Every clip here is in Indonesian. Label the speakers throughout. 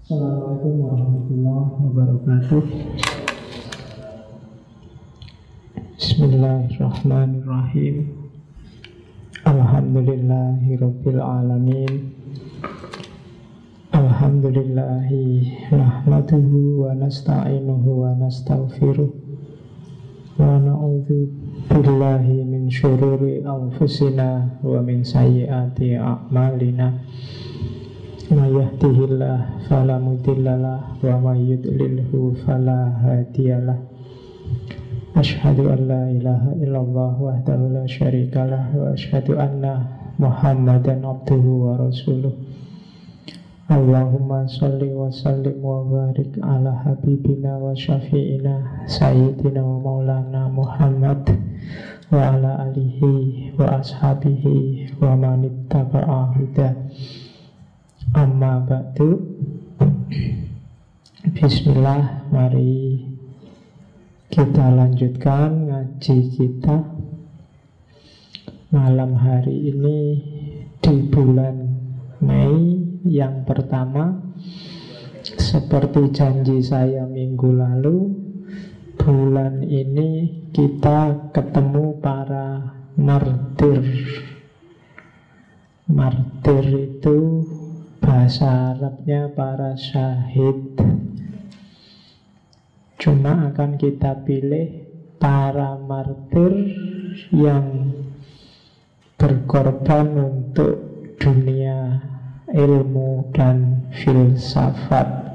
Speaker 1: Assalamualaikum warahmatullahi wabarakatuh. Bismillahirrahmanirrahim. Alhamdulillahirabbil alamin. Alhamdulillahi nahmaduhu wa nasta'inuhu wa nastaghfiruh wa na'udzu billahi min syururi anfusina wa min sayyiati a'malina. May yahdihillahu fala mudhillalah wa may yudlilhu fala hadiyalah. Asyhadu an la ilaha illallah wahdahu la syarikalah wa asyhadu anna Muhammadan abduhu wa rasuluh. Allahumma sholli wa sallim wa barik ala habibina wa syafi'ina sayyidina wa maulana Muhammad wa ala alihi wa ashabihi wa manittaba'a huda. Amma ba'du. Bismillah, mari kita lanjutkan ngaji kita malam hari ini di bulan Mei yang pertama. Seperti janji saya minggu lalu, bulan ini kita ketemu para martir. Martir itu bahasa Arabnya para syahid. Cuma akan kita pilih para martir yang berkorban untuk dunia ilmu dan filsafat.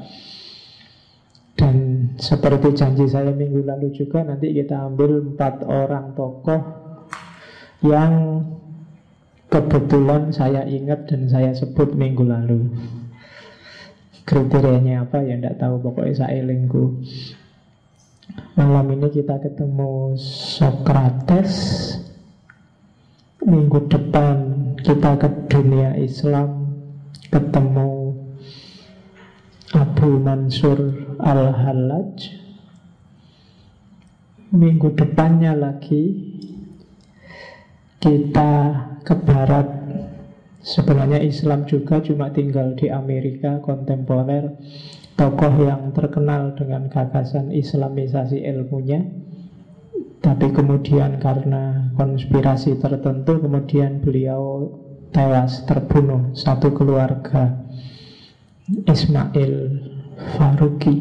Speaker 1: Dan seperti janji saya minggu lalu juga, nanti kita ambil 4 orang tokoh yang kebetulan saya ingat dan saya sebut minggu lalu. Kriterianya apa ya tidak tahu, pokoknya saya elingku. Malam ini kita ketemu Sokrates. Minggu depan kita ke dunia Islam, ketemu Abu Mansur Al-Hallaj. Minggu depannya lagi kita ke barat. Sebenarnya Islam juga, cuma tinggal di Amerika kontemporer. Tokoh yang terkenal dengan gagasan islamisasi ilmunya, tapi kemudian karena konspirasi tertentu kemudian beliau tewas, terbunuh. Satu keluarga, Ismail Faruqi.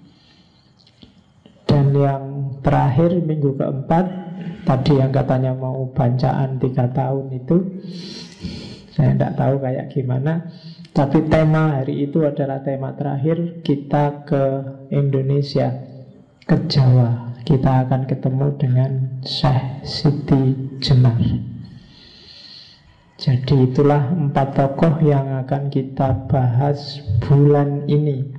Speaker 1: Dan yang terakhir minggu keempat, tadi yang katanya mau bacaan 3 tahun itu, saya tidak tahu kayak gimana. Tapi tema hari itu adalah tema terakhir. Kita ke Indonesia, ke Jawa. Kita akan ketemu dengan Syekh Siti Jenar. Jadi itulah 4 tokoh yang akan kita bahas bulan ini,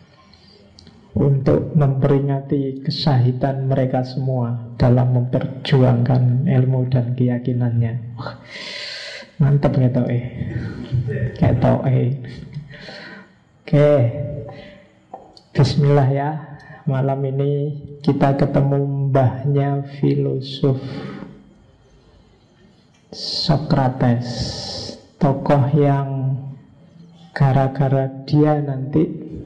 Speaker 1: untuk memperingati kesyahidan mereka semua dalam memperjuangkan ilmu dan keyakinannya. Mantap gitu kayak to'e. Oke, bismillah ya. Malam ini kita ketemu mbahnya filosof Sokrates, tokoh yang gara-gara dia nanti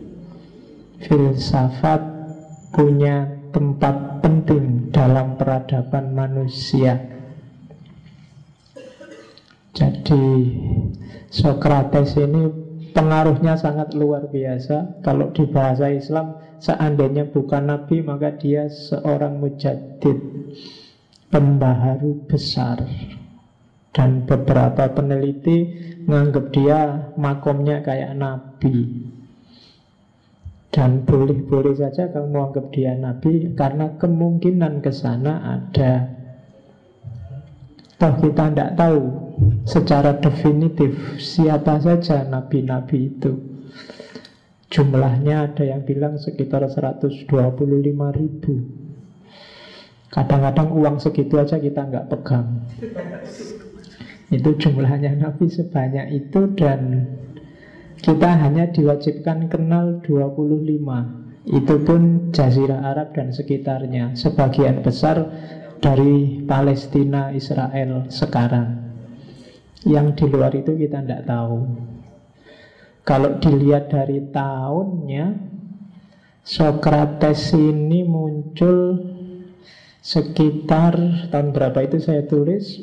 Speaker 1: filsafat punya tempat penting dalam peradaban manusia. Jadi Sokrates ini pengaruhnya sangat luar biasa. Kalau di bahasa Islam, seandainya bukan nabi, maka dia seorang mujaddid, pembaharu besar. Dan beberapa peneliti menganggap dia makomnya kayak nabi. Dan boleh-boleh saja kamu menganggap dia nabi, karena kemungkinan ke sana ada. Toh kita tidak tahu secara definitif siapa saja nabi-nabi itu. Jumlahnya ada yang bilang sekitar 125.000. Kadang-kadang uang segitu aja kita nggak pegang. Itu jumlahnya nabi sebanyak itu. Dan kita hanya diwajibkan kenal 25. Itu pun Jazirah Arab dan sekitarnya. Sebagian besar dari Palestina, Israel sekarang. Yang di luar itu kita tidak tahu. Kalau dilihat dari tahunnya, Sokrates ini muncul sekitar tahun berapa itu saya tulis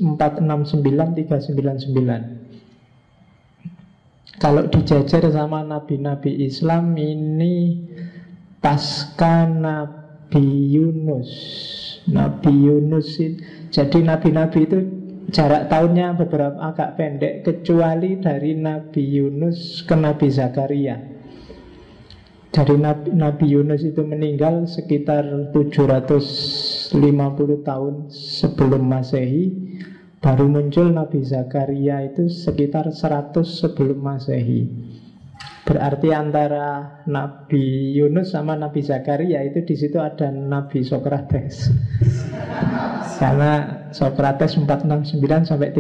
Speaker 1: 469-399. Kalau dijajar sama nabi-nabi Islam ini pasca Nabi Yunus. Nabi Yunus itu, jadi nabi-nabi itu jarak tahunnya beberapa agak pendek, kecuali dari Nabi Yunus ke Nabi Zakaria. Dari Nabi Yunus itu meninggal sekitar 750 tahun sebelum Masehi. Baru muncul Nabi Zakaria itu sekitar 100 sebelum Masehi. Berarti antara Nabi Yunus sama Nabi Zakaria itu di situ ada Nabi Sokrates. Karena Sokrates 469 sampai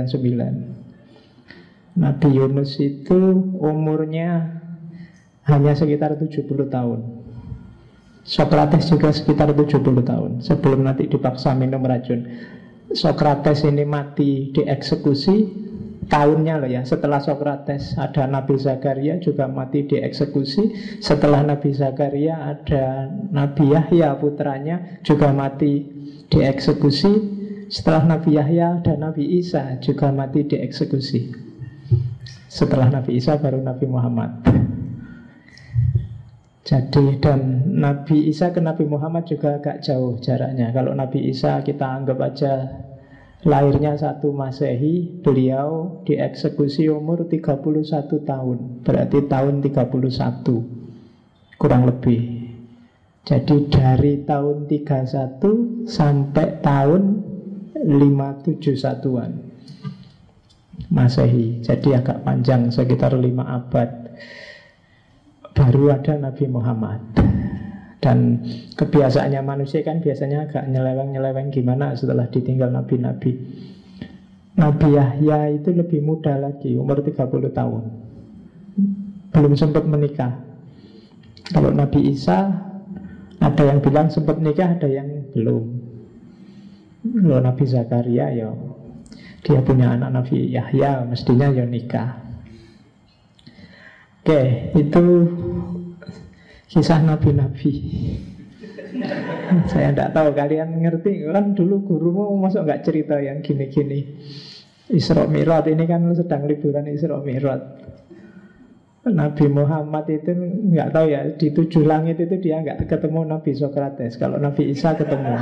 Speaker 1: 399. Nabi Yunus itu umurnya hanya sekitar 70 tahun. Sokrates juga sekitar 70 tahun sebelum nanti dipaksa minum racun. Sokrates ini mati dieksekusi. Tahunnya loh ya, setelah Sokrates ada Nabi Zakaria juga mati dieksekusi. Setelah Nabi Zakaria ada Nabi Yahya putranya juga mati dieksekusi. Setelah Nabi Yahya ada Nabi Isa juga mati dieksekusi. Setelah Nabi Isa baru Nabi Muhammad. Jadi dan Nabi Isa ke Nabi Muhammad juga agak jauh jaraknya. Kalau Nabi Isa kita anggap aja lahirnya 1 Masehi, beliau dieksekusi umur 31 tahun. Berarti tahun 31 kurang lebih. Jadi dari tahun 31 sampai tahun 571-an Masehi. Jadi agak panjang, sekitar 5 abad baru ada Nabi Muhammad. Dan kebiasaannya manusia kan biasanya agak nyeleweng-nyeleweng gimana setelah ditinggal nabi-nabi. Nabi Yahya itu lebih muda lagi, umur 30 tahun. Belum sempat menikah. Kalau Nabi Isa ada yang bilang sempat nikah, ada yang belum. Kalau Nabi Zakaria ya dia punya anak Nabi Yahya, mestinya ya nikah. Oke, itu kisah nabi-nabi. Saya tidak tahu kalian ngerti kan, dulu gurumu masuk nggak cerita yang gini-gini. Isra Mi'raj ini kan sedang liburan Isra Mi'raj. Nabi Muhammad itu nggak tahu ya, di 7 langit itu dia nggak ketemu Nabi Sokrates. Kalau Nabi Isa ketemu.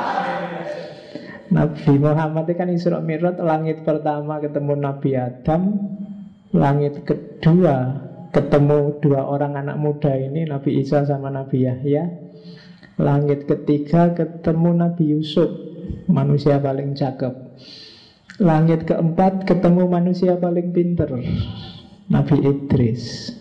Speaker 1: Nabi Muhammad itu kan Isra Mi'raj, langit pertama ketemu Nabi Adam, langit kedua ketemu 2 orang anak muda ini, Nabi Isa sama Nabi Yahya. Langit ketiga ketemu Nabi Yusuf, manusia paling cakep. Langit keempat ketemu manusia paling pinter, Nabi Idris.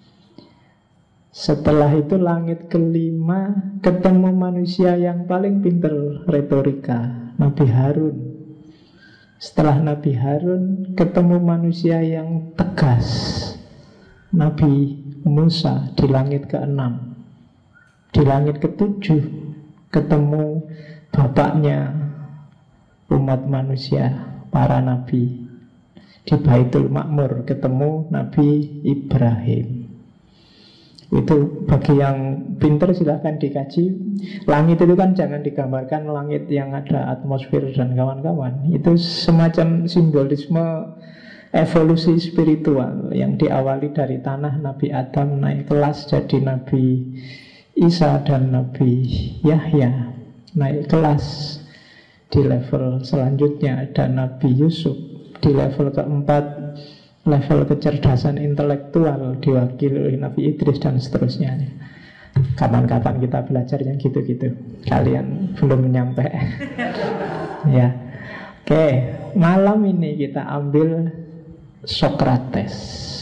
Speaker 1: Setelah itu langit kelima ketemu manusia yang paling pinter retorika, Nabi Harun. Setelah Nabi Harun ketemu manusia yang tegas, Nabi Musa di langit ke-6. Di langit ke-7 ketemu bapaknya umat manusia, para nabi. Di Baitul Ma'mur ketemu Nabi Ibrahim. Itu bagi yang pintar silahkan dikaji. Langit itu kan jangan digambarkan langit yang ada atmosfer dan kawan-kawan. Itu semacam simbolisme evolusi spiritual yang diawali dari tanah Nabi Adam naik kelas jadi Nabi Isa dan Nabi Yahya, naik kelas di level selanjutnya ada Nabi Yusuf, di level keempat level kecerdasan intelektual diwakili oleh Nabi Idris dan seterusnya. Kapan-kapan kita belajar yang gitu-gitu. Kalian belum nyampe. Ya. Oke, malam ini kita ambil Sokrates,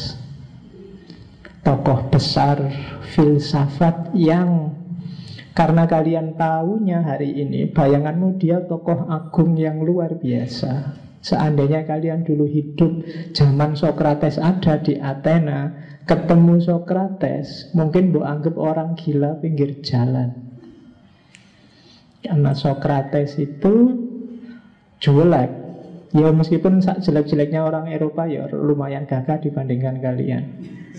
Speaker 1: tokoh besar filsafat yang karena kalian tahunya hari ini, bayanganmu dia tokoh agung yang luar biasa. Seandainya kalian dulu hidup zaman Sokrates ada di Athena, ketemu Sokrates, mungkin bu anggap orang gila pinggir jalan. Karena Sokrates itu jelek, Ya meskipun jelek-jeleknya orang Eropa ya lumayan gagah dibandingkan kalian.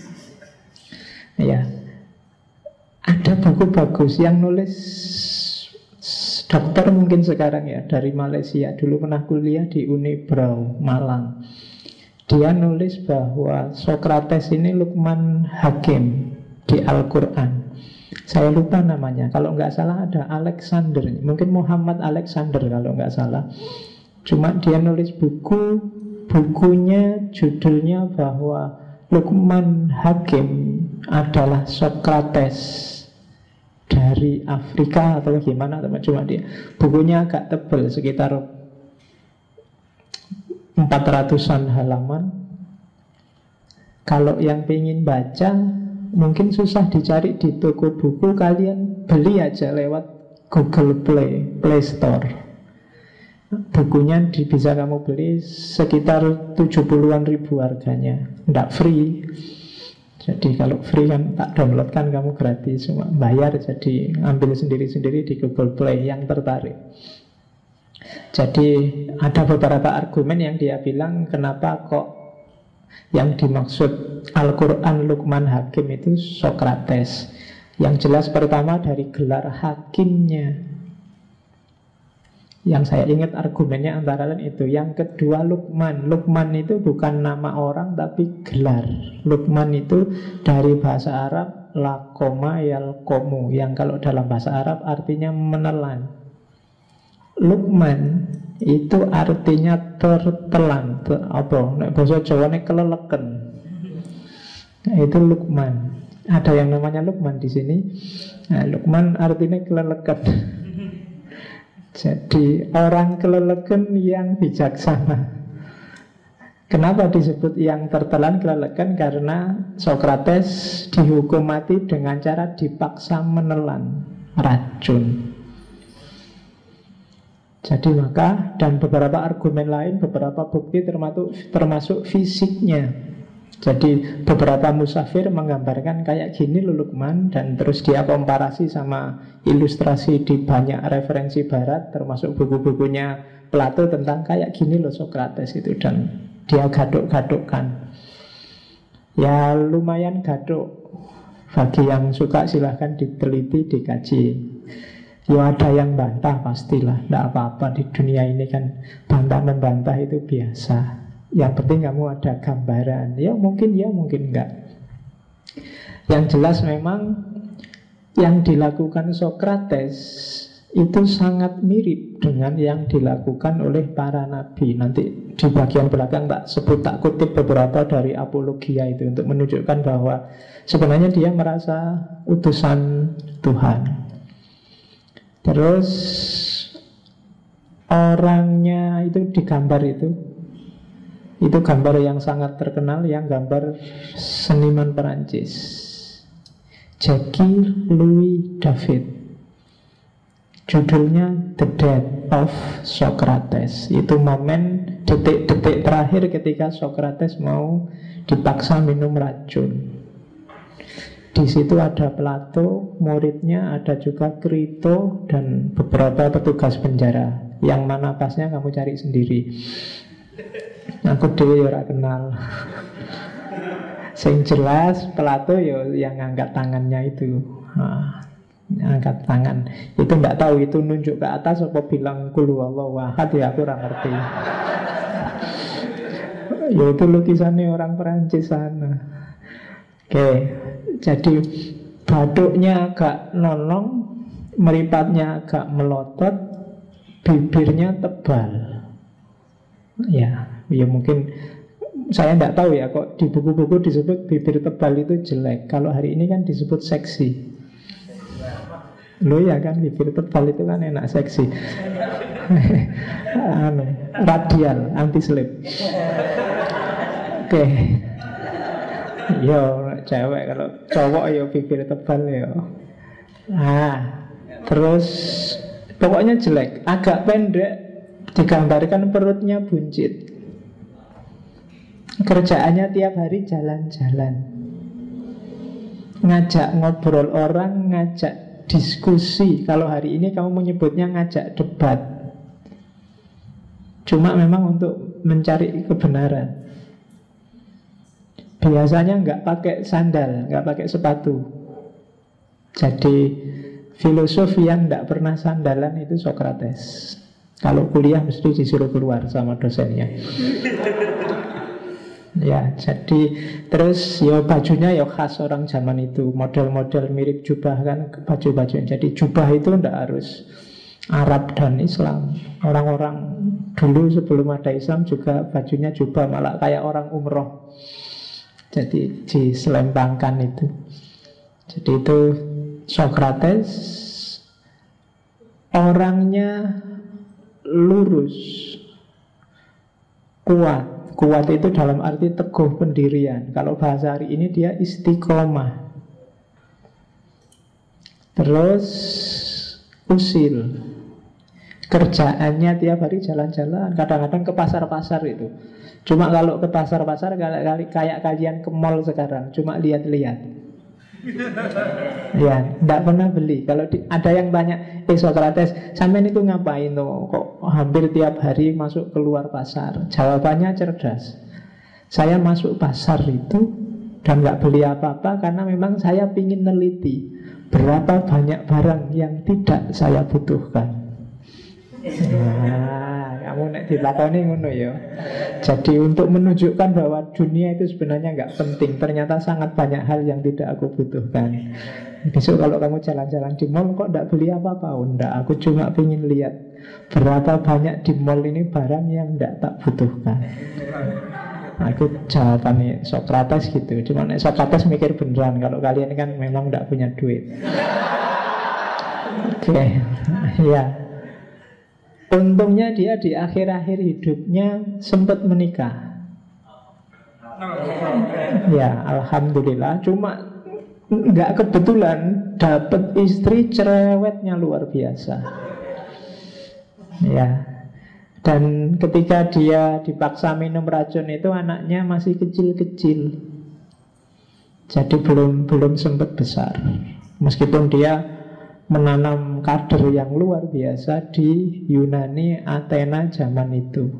Speaker 1: Ya, ada buku bagus yang nulis dokter mungkin sekarang ya, dari Malaysia. Dulu pernah kuliah di Unibrau, Malang. Dia nulis bahwa Sokrates ini Luqman Hakim di Al-Quran. Saya lupa namanya. Kalau nggak salah ada Alexander, mungkin Muhammad Alexander kalau nggak salah. Cuma dia nulis bukunya judulnya bahwa Luqman Hakim adalah Sokrates dari Afrika atau gimana, cuma dia. Bukunya agak tebal, sekitar 400-an halaman. Kalau yang ingin baca mungkin susah dicari di toko buku, kalian beli aja lewat Google Play Store. Bukunya bisa kamu beli sekitar 70-an ribu harganya. Tidak free. Jadi kalau free kan tak download kan kamu gratis, cuma bayar, jadi ambil sendiri-sendiri di Google Play yang tertarik. Jadi ada beberapa argumen yang dia bilang kenapa kok yang dimaksud Al-Quran Luqman Hakim itu Sokrates. Yang jelas pertama dari gelar hakimnya. Yang saya ingat argumennya antara lain itu. Yang kedua Luqman. Luqman itu bukan nama orang tapi gelar. Luqman itu dari bahasa Arab Laqoma yalqomu, yang kalau dalam bahasa Arab artinya menelan. Luqman itu artinya tertelan, bahasa Jawa ini keleleken. Itu Luqman. Ada yang namanya Luqman di sini. Nah, Luqman artinya keleleken. Jadi orang keleleken yang bijaksana. Kenapa disebut yang tertelan keleleken? Karena Sokrates dihukum mati dengan cara dipaksa menelan racun. Jadi maka, dan beberapa argumen lain, beberapa bukti termasuk fisiknya. Jadi beberapa musafir menggambarkan kayak gini loh Luqman, dan terus dia komparasi sama ilustrasi di banyak referensi barat, termasuk buku-bukunya Plato tentang kayak gini loh Sokrates itu, dan dia gaduk-gadukkan. Ya lumayan gaduk. Bagi yang suka silahkan diteliti, dikaji. Ya ada yang bantah pastilah, tidak apa-apa di dunia ini kan bantah-membantah itu biasa. Yang penting kamu ada gambaran. Ya mungkin enggak. Yang jelas memang yang dilakukan Sokrates itu sangat mirip dengan yang dilakukan oleh para nabi. Nanti di bagian belakang tak kutip beberapa dari Apologia itu untuk menunjukkan bahwa sebenarnya dia merasa utusan Tuhan. Terus orangnya itu digambar itu gambar yang sangat terkenal, yang gambar seniman Perancis Jacques Louis David. Judulnya The Death of Socrates. Itu momen detik-detik terakhir ketika Socrates mau dipaksa minum racun. Di situ ada Plato, muridnya, ada juga Krito dan beberapa petugas penjara. Yang mana pasnya kamu cari sendiri. Aku dhewe ora kenal. Sing jelas Plato yang angkat tangannya itu. Angkat tangan. Itu enggak tahu itu nunjuk ke atas apa bilang qul huwallahu ahad, ya aku ora ngerti. Ya itu lukisannya orang Perancis sana. Oke, jadi batuknya agak nonong, meripatnya agak melotot, bibirnya tebal. Ya mungkin saya tidak tahu ya kok di buku-buku disebut bibir tebal itu jelek. Kalau hari ini kan disebut seksi. Loh ya kan, bibir tebal itu kan enak, seksi. Radial, anti slip. Oke. Yo cewek, kalau cowok yo bibir tebal yo. Terus pokoknya jelek, agak pendek, digambarkan perutnya buncit. Kerjaannya tiap hari jalan-jalan, ngajak ngobrol orang, ngajak diskusi. Kalau hari ini kamu menyebutnya ngajak debat. Cuma memang untuk mencari kebenaran. Biasanya nggak pakai sandal, nggak pakai sepatu. Jadi filosof yang nggak pernah sandalan itu Socrates. Kalau kuliah mesti disuruh keluar sama dosennya. Ya, jadi terus ya bajunya ya khas orang zaman itu, model-model mirip jubah kan, baju-baju. Jadi jubah itu ndak harus Arab dan Islam. Orang-orang dulu sebelum ada Islam juga bajunya jubah, malah kayak orang umroh. Jadi diselempangkan itu. Jadi itu Socrates, orangnya lurus, kuat. Kuat itu dalam arti teguh pendirian. Kalau bahasa hari ini dia istiqomah. Terus usil. Kerjaannya tiap hari jalan-jalan, kadang-kadang ke pasar-pasar itu. Cuma kalau ke pasar-pasar kayak kalian ke mall sekarang, cuma lihat-lihat. Ya, tidak pernah beli. Kalau ada yang tanya, Socrates, sampean itu ngapain tuh? Kok hampir tiap hari masuk keluar pasar? Jawabannya cerdas. Saya masuk pasar itu dan nggak beli apa-apa karena memang saya ingin neliti berapa banyak barang yang tidak saya butuhkan. Nah, kamu nek dilakoni ngono ya. Jadi untuk menunjukkan bahwa dunia itu sebenarnya nggak penting, ternyata sangat banyak hal yang tidak aku butuhkan. Besok kalau kamu jalan-jalan di mall kok nggak beli apa-apa? Oh, enggak, aku cuma ingin lihat berapa banyak di mall ini barang yang nggak tak butuhkan. Nah, itu jawabannya Socrates gitu. Cuma Socrates mikir beneran. Kalau kalian kan memang nggak punya duit. Oke, ya. Untungnya dia di akhir-akhir hidupnya sempat menikah. Ya, alhamdulillah. Cuma nggak kebetulan dapat istri cerewetnya luar biasa. Ya. Dan ketika dia dipaksa minum racun itu anaknya masih kecil-kecil. Jadi belum sempat besar. Meskipun dia menanam kader yang luar biasa di Yunani, Athena zaman itu,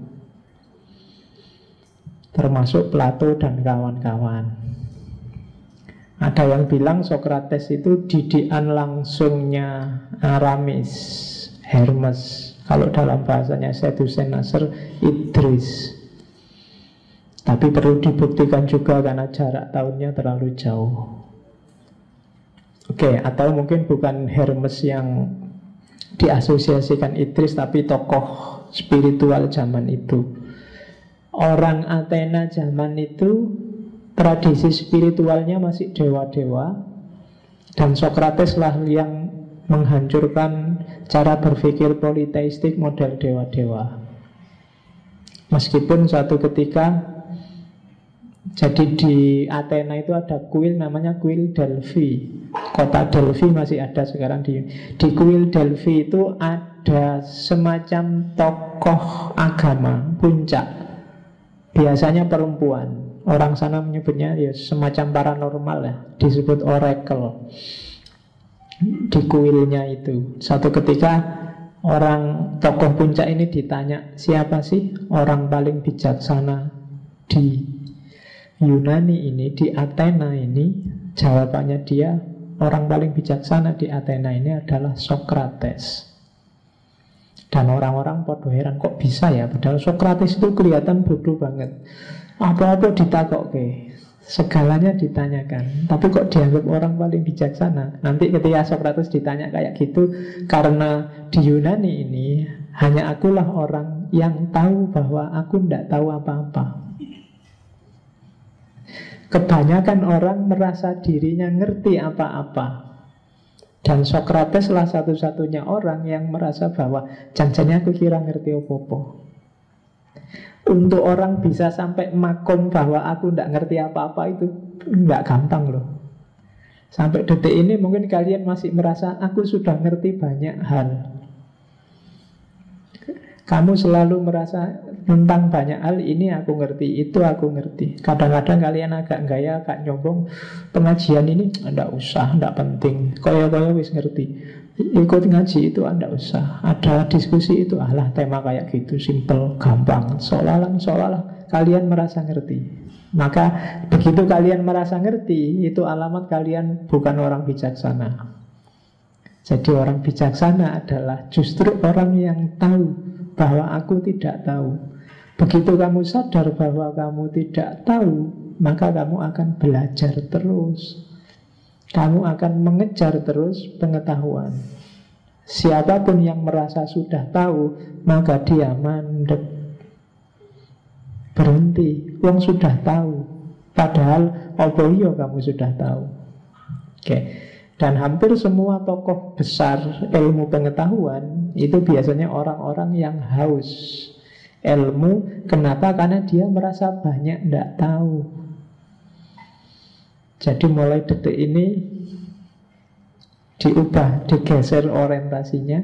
Speaker 1: termasuk Plato dan kawan-kawan. Ada yang bilang Socrates itu didikan langsungnya Aramis, Hermes. Kalau dalam bahasanya Sadusen Nasr, Idris. Tapi perlu dibuktikan juga karena jarak tahunnya terlalu jauh. Oke, atau mungkin bukan Hermes yang diasosiasikan Idris, tapi tokoh spiritual zaman itu. Orang Athena zaman itu tradisi spiritualnya masih dewa-dewa, dan Socrates lah yang menghancurkan cara berpikir politeistik model dewa-dewa. Meskipun suatu ketika, jadi di Athena itu ada kuil namanya kuil Delphi. Kota Delphi masih ada sekarang di kuil Delphi itu ada semacam tokoh agama puncak. Biasanya perempuan. Orang sana menyebutnya ya semacam paranormal ya, disebut oracle. Di kuilnya itu suatu ketika orang tokoh puncak ini ditanya, siapa sih orang paling bijaksana di Yunani ini, di Athena ini? Jawabannya dia, orang paling bijaksana di Athena ini adalah Socrates. Dan orang-orang pada heran, kok bisa ya? Padahal Socrates itu kelihatan bodoh banget. Apa-apa ditakokke, segalanya ditanyakan. Tapi kok dianggap orang paling bijaksana? Nanti ketika Socrates ditanya kayak gitu, karena di Yunani ini hanya akulah orang yang tahu bahwa aku tidak tahu apa-apa. Kebanyakan orang merasa dirinya ngerti apa-apa. Dan Socrates lah satu-satunya orang yang merasa bahwa janjinya aku kira ngerti apa-apa. Untuk orang bisa sampai makom bahwa aku tidak ngerti apa-apa itu nggak gampang loh. Sampai detik ini mungkin kalian masih merasa aku sudah ngerti banyak hal. Kamu selalu merasa tentang banyak hal, ini aku ngerti, itu aku ngerti. Kadang-kadang kalian agak gaya, agak nyombong, pengajian ini nggak usah, nggak penting, koyo-koyo wis ngerti. Ikut ngaji itu nggak usah, ada diskusi itu, alah tema kayak gitu, simple, gampang, seolah-olah kalian merasa ngerti. Maka begitu kalian merasa ngerti, itu alamat kalian bukan orang bijaksana. Jadi orang bijaksana adalah justru orang yang tahu bahwa aku tidak tahu. Begitu kamu sadar bahwa kamu tidak tahu, maka kamu akan belajar terus. Kamu akan mengejar terus pengetahuan. Siapapun yang merasa sudah tahu, maka dia mandek, berhenti. Wong sudah tahu, padahal opo yo kamu sudah tahu. Oke. Dan hampir semua tokoh besar ilmu pengetahuan itu biasanya orang-orang yang haus ilmu. Kenapa? Karena dia merasa banyak tidak tahu. Jadi mulai detik ini diubah, digeser orientasinya.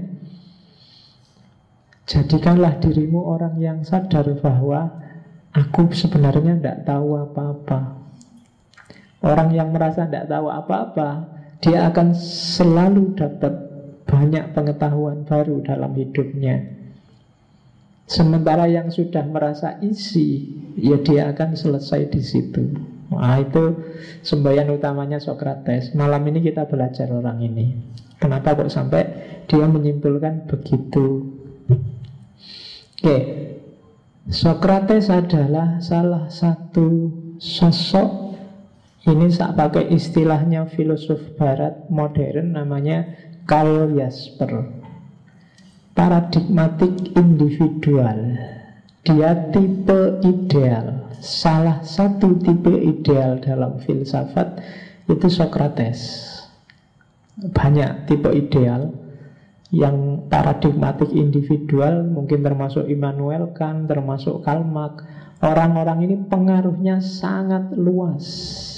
Speaker 1: Jadikanlah dirimu orang yang sadar bahwa aku sebenarnya tidak tahu apa-apa. Orang yang merasa tidak tahu apa-apa, dia akan selalu dapat banyak pengetahuan baru dalam hidupnya. Sementara yang sudah merasa isi, ya dia akan selesai di situ. Nah, itu semboyan utamanya Sokrates. Malam ini kita belajar orang ini. Kenapa kok sampai dia menyimpulkan begitu? Oke, Sokrates adalah salah satu sosok. Ini tak pakai istilahnya filosof barat modern, namanya Karl Jasper. Paradigmatik individual. Dia tipe ideal. Salah satu tipe ideal dalam filsafat itu Sokrates. Banyak tipe ideal. Yang paradigmatik individual mungkin termasuk Immanuel Kant, termasuk Karl Marx. Orang-orang ini pengaruhnya sangat luas.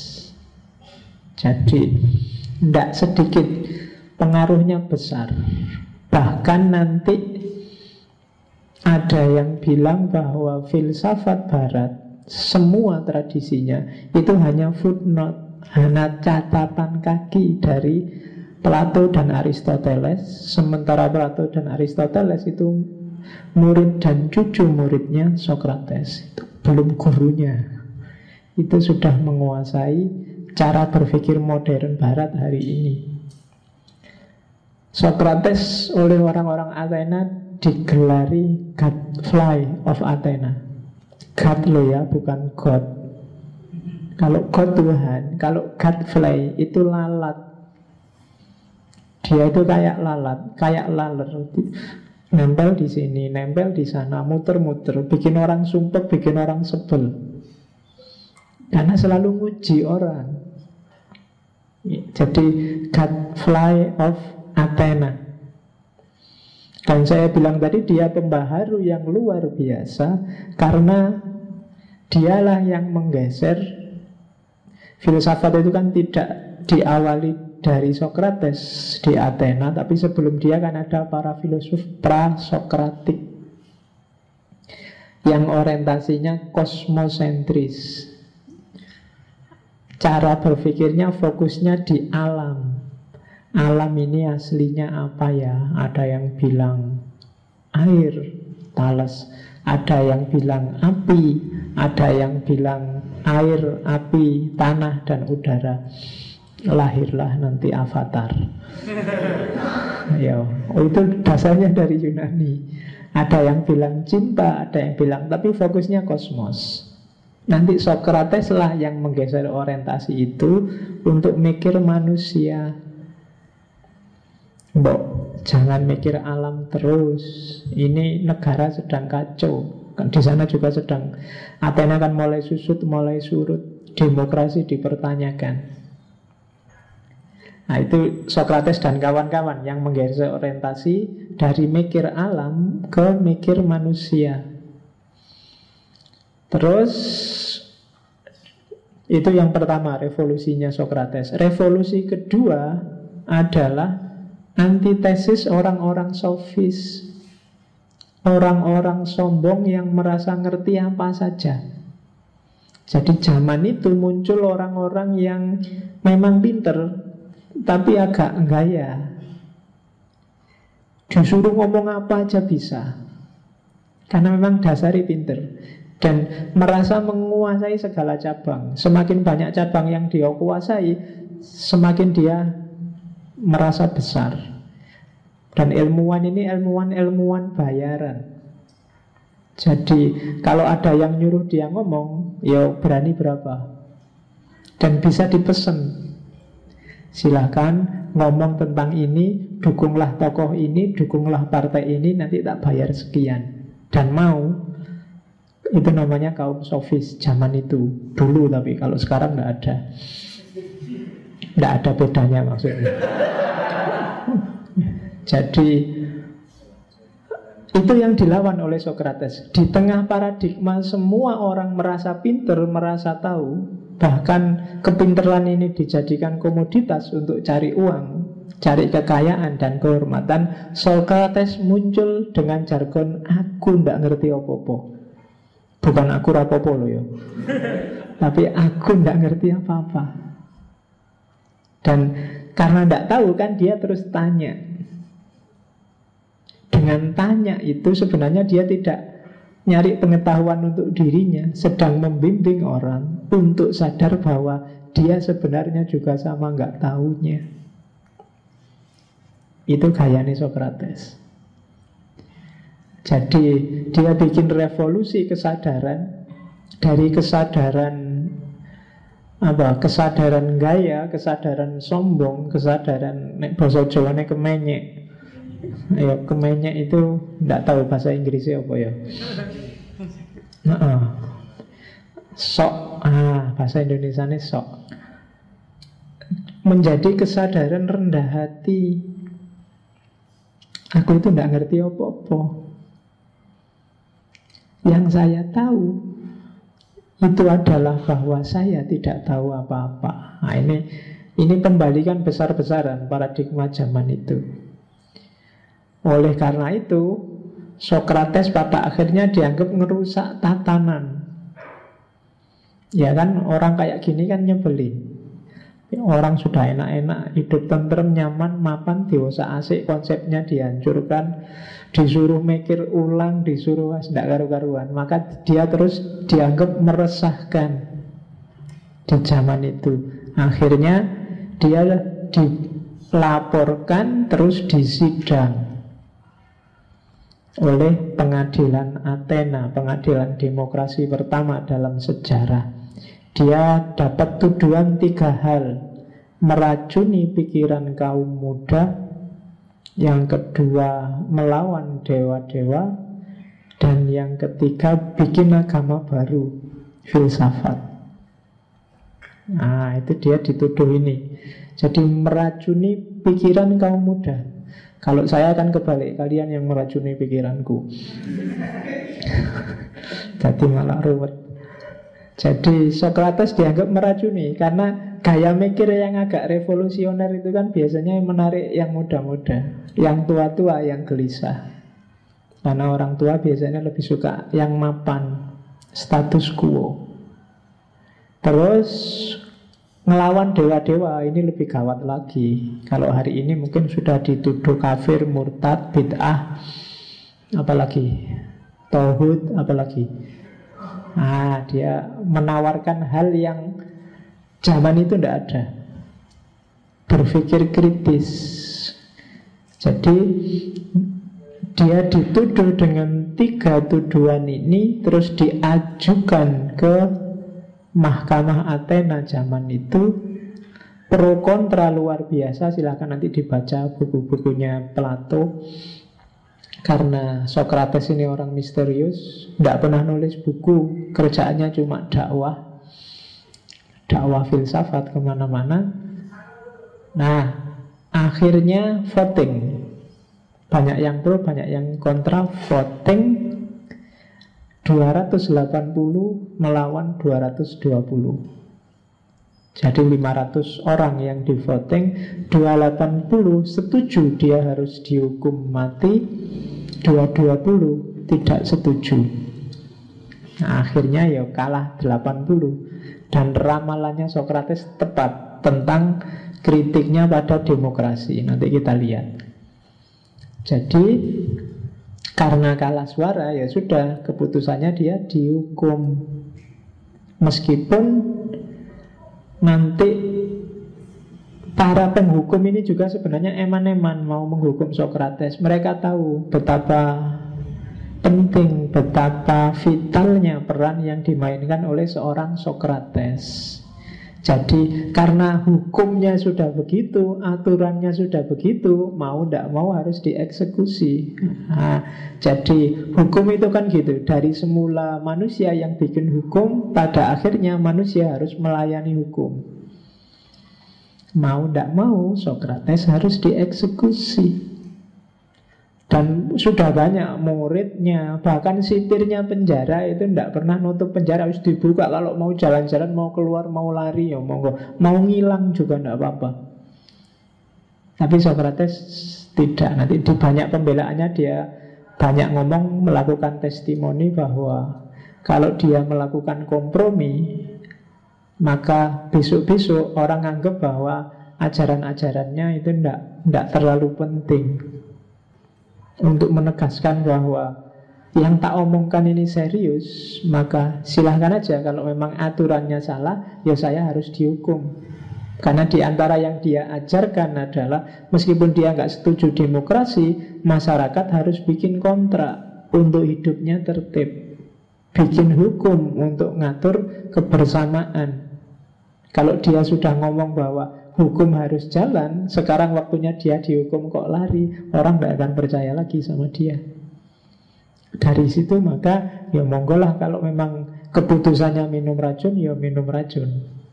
Speaker 1: Jadi tidak sedikit, pengaruhnya besar. Bahkan nanti ada yang bilang bahwa filsafat barat, semua tradisinya itu hanya footnote, hanya catatan kaki dari Plato dan Aristoteles. Sementara Plato dan Aristoteles itu murid dan cucu muridnya Sokrates, itu belum gurunya. Itu sudah menguasai cara berpikir modern barat hari ini. Sokrates oleh orang-orang Athena digelari Godfly of Athena. God lo ya, bukan God. Kalau God Tuhan, kalau Godfly itu lalat. Dia itu kayak lalat, kayak laler. Nempel di sini, nempel di sana, muter-muter, bikin orang sumpek, bikin orang sebel. Karena selalu nguji orang. Jadi Godfly of Athena. Dan saya bilang tadi dia pembaharu yang luar biasa, karena dialah yang menggeser. Filsafat itu kan tidak diawali dari Sokrates di Athena, tapi sebelum dia kan ada para filosof pra-Sokratik yang orientasinya kosmosentris. Cara berpikirnya fokusnya di alam. Alam ini aslinya apa ya? Ada yang bilang air, talas. Ada yang bilang api. Ada yang bilang air, api, tanah, dan udara. Lahirlah nanti Avatar. Ya, itu dasarnya dari Yunani. Ada yang bilang cinta, ada yang bilang, tapi fokusnya kosmos. Nanti Sokrates lah yang menggeser orientasi itu untuk mikir manusia. Mbok, jangan mikir alam terus. Ini negara sedang kacau. Kan di sana juga sedang, Athena kan mulai susut, mulai surut, demokrasi dipertanyakan. Nah, itu Sokrates dan kawan-kawan yang menggeser orientasi dari mikir alam ke mikir manusia. Terus itu yang pertama, revolusinya Sokrates. Revolusi kedua adalah antitesis orang-orang sofis. orang-orang sombong yang merasa ngerti apa saja. Jadi zaman itu muncul orang-orang yang memang pinter tapi agak gaya. Disuruh ngomong apa aja bisa, karena memang dasari pinter dan merasa menguasai segala cabang. Semakin banyak cabang yang dia kuasai, semakin dia merasa besar. Dan ilmuwan ini ilmuwan bayaran. Jadi kalau ada yang nyuruh dia ngomong, ya berani berapa. Dan bisa dipesen, silakan ngomong tentang ini, dukunglah tokoh ini, dukunglah partai ini, nanti tak bayar sekian. Dan mau. Itu namanya kaum sofis zaman itu. Dulu, tapi kalau sekarang nggak ada. Nggak ada bedanya maksudnya. Jadi itu yang dilawan oleh Sokrates. Di tengah paradigma semua orang merasa pinter, merasa tahu, bahkan kepinteran ini dijadikan komoditas untuk cari uang, cari kekayaan dan kehormatan, Sokrates muncul dengan jargon aku ndak ngerti apa-apa. Bukan aku rapopo loh ya, tapi aku ndak ngerti apa-apa. Dan karena ndak tahu kan dia terus tanya. Dengan tanya itu sebenarnya dia tidak nyari pengetahuan untuk dirinya, sedang membimbing orang untuk sadar bahwa dia sebenarnya juga sama nggak tahunya. Itu gayanya Sokrates. Jadi dia bikin revolusi kesadaran. Dari kesadaran kesadaran gaya, kesadaran sombong, kesadaran nek basa Jawane kemenyek. Ya, kemenyek itu tidak tahu bahasa Inggrisnya apa ya. Sok, bahasa Indonesianya sok. Menjadi kesadaran rendah hati. Aku itu tidak ngerti apa-apa. Yang saya tahu itu adalah bahwa saya tidak tahu apa-apa. Nah, ini pembalikan besar-besaran paradigma zaman itu. Oleh karena itu, Sokrates pada akhirnya dianggap ngerusak tatanan. Ya kan, orang kayak gini kan nyebelin. Orang sudah enak-enak, hidup tentrem, nyaman, mapan, dewasa asik, konsepnya dihancurkan, disuruh mikir ulang, disuruh tidak karu-karuan. Maka dia terus dianggap meresahkan di zaman itu. Akhirnya dia dilaporkan, terus disidang oleh pengadilan Athena, pengadilan demokrasi pertama dalam sejarah. Dia dapat tuduhan 3 hal: meracuni pikiran kaum muda, yang kedua melawan dewa-dewa, dan yang ketiga bikin agama baru, filsafat. Nah, itu dia dituduh ini. Jadi meracuni pikiran kaum muda. Kalau saya akan kebalik, kalian yang meracuni pikiranku. Jadi malah ruwet. Jadi Sokrates dianggap meracuni karena gaya mikir yang agak revolusioner itu kan biasanya menarik yang muda-muda, yang tua-tua, yang gelisah. Karena orang tua biasanya lebih suka yang mapan, status quo. Terus ngelawan dewa-dewa ini lebih gawat lagi. Kalau hari ini mungkin sudah dituduh kafir, murtad, bid'ah, apalagi tauhid, apalagi. Dia menawarkan hal yang zaman itu tidak ada. Berpikir kritis. Jadi dia dituduh dengan 3 tuduhan ini, terus diajukan ke Mahkamah Athena zaman itu. Pro kontra luar biasa. Silakan nanti dibaca buku-bukunya Plato. Karena Sokrates ini orang misterius, tidak pernah nulis buku, kerjaannya cuma dakwah filsafat kemana-mana. Nah, akhirnya voting. Banyak yang pro, banyak yang kontra. Voting 280 melawan 220. Jadi 500 orang yang di voting, 280 setuju dia harus dihukum mati, 220 tidak setuju. Nah, akhirnya ya kalah 80. Dan ramalannya Sokrates tepat tentang kritiknya pada demokrasi. Nanti kita lihat. Jadi karena kalah suara, ya sudah, keputusannya dia dihukum. Meskipun nanti para penghukum ini juga sebenarnya eman-eman mau menghukum Sokrates. Mereka tahu betapa penting, betapa vitalnya peran yang dimainkan oleh seorang Sokrates. Jadi karena hukumnya sudah begitu, aturannya sudah begitu, mau tidak mau harus dieksekusi. Nah, jadi hukum itu kan gitu. Dari semula manusia yang bikin hukum, pada akhirnya manusia harus melayani hukum. Mau tidak mau Sokrates harus dieksekusi. Dan sudah banyak muridnya, bahkan sipirnya penjara itu tidak pernah nutup penjara, harus dibuka. Kalau mau jalan-jalan, mau keluar, mau lari, ya monggo. Mau ngilang juga tidak apa-apa. Tapi Sokrates tidak. Nanti di banyak pembelaannya dia banyak ngomong, melakukan testimoni bahwa kalau dia melakukan kompromi, maka besok-besok orang anggap bahwa ajaran-ajarannya itu tidak terlalu penting. Untuk menegaskan bahwa yang tak omongkan ini serius, maka silahkan aja. Kalau memang aturannya salah, ya saya harus dihukum. Karena di antara yang dia ajarkan adalah meskipun dia nggak setuju demokrasi, masyarakat harus bikin kontrak untuk hidupnya tertib, bikin hukum untuk ngatur kebersamaan. Kalau dia sudah ngomong bahwa hukum harus jalan, sekarang waktunya dia dihukum kok lari, orang tidak akan percaya lagi sama dia. Dari situ maka ya monggolah, kalau memang keputusannya minum racun, ya minum racun.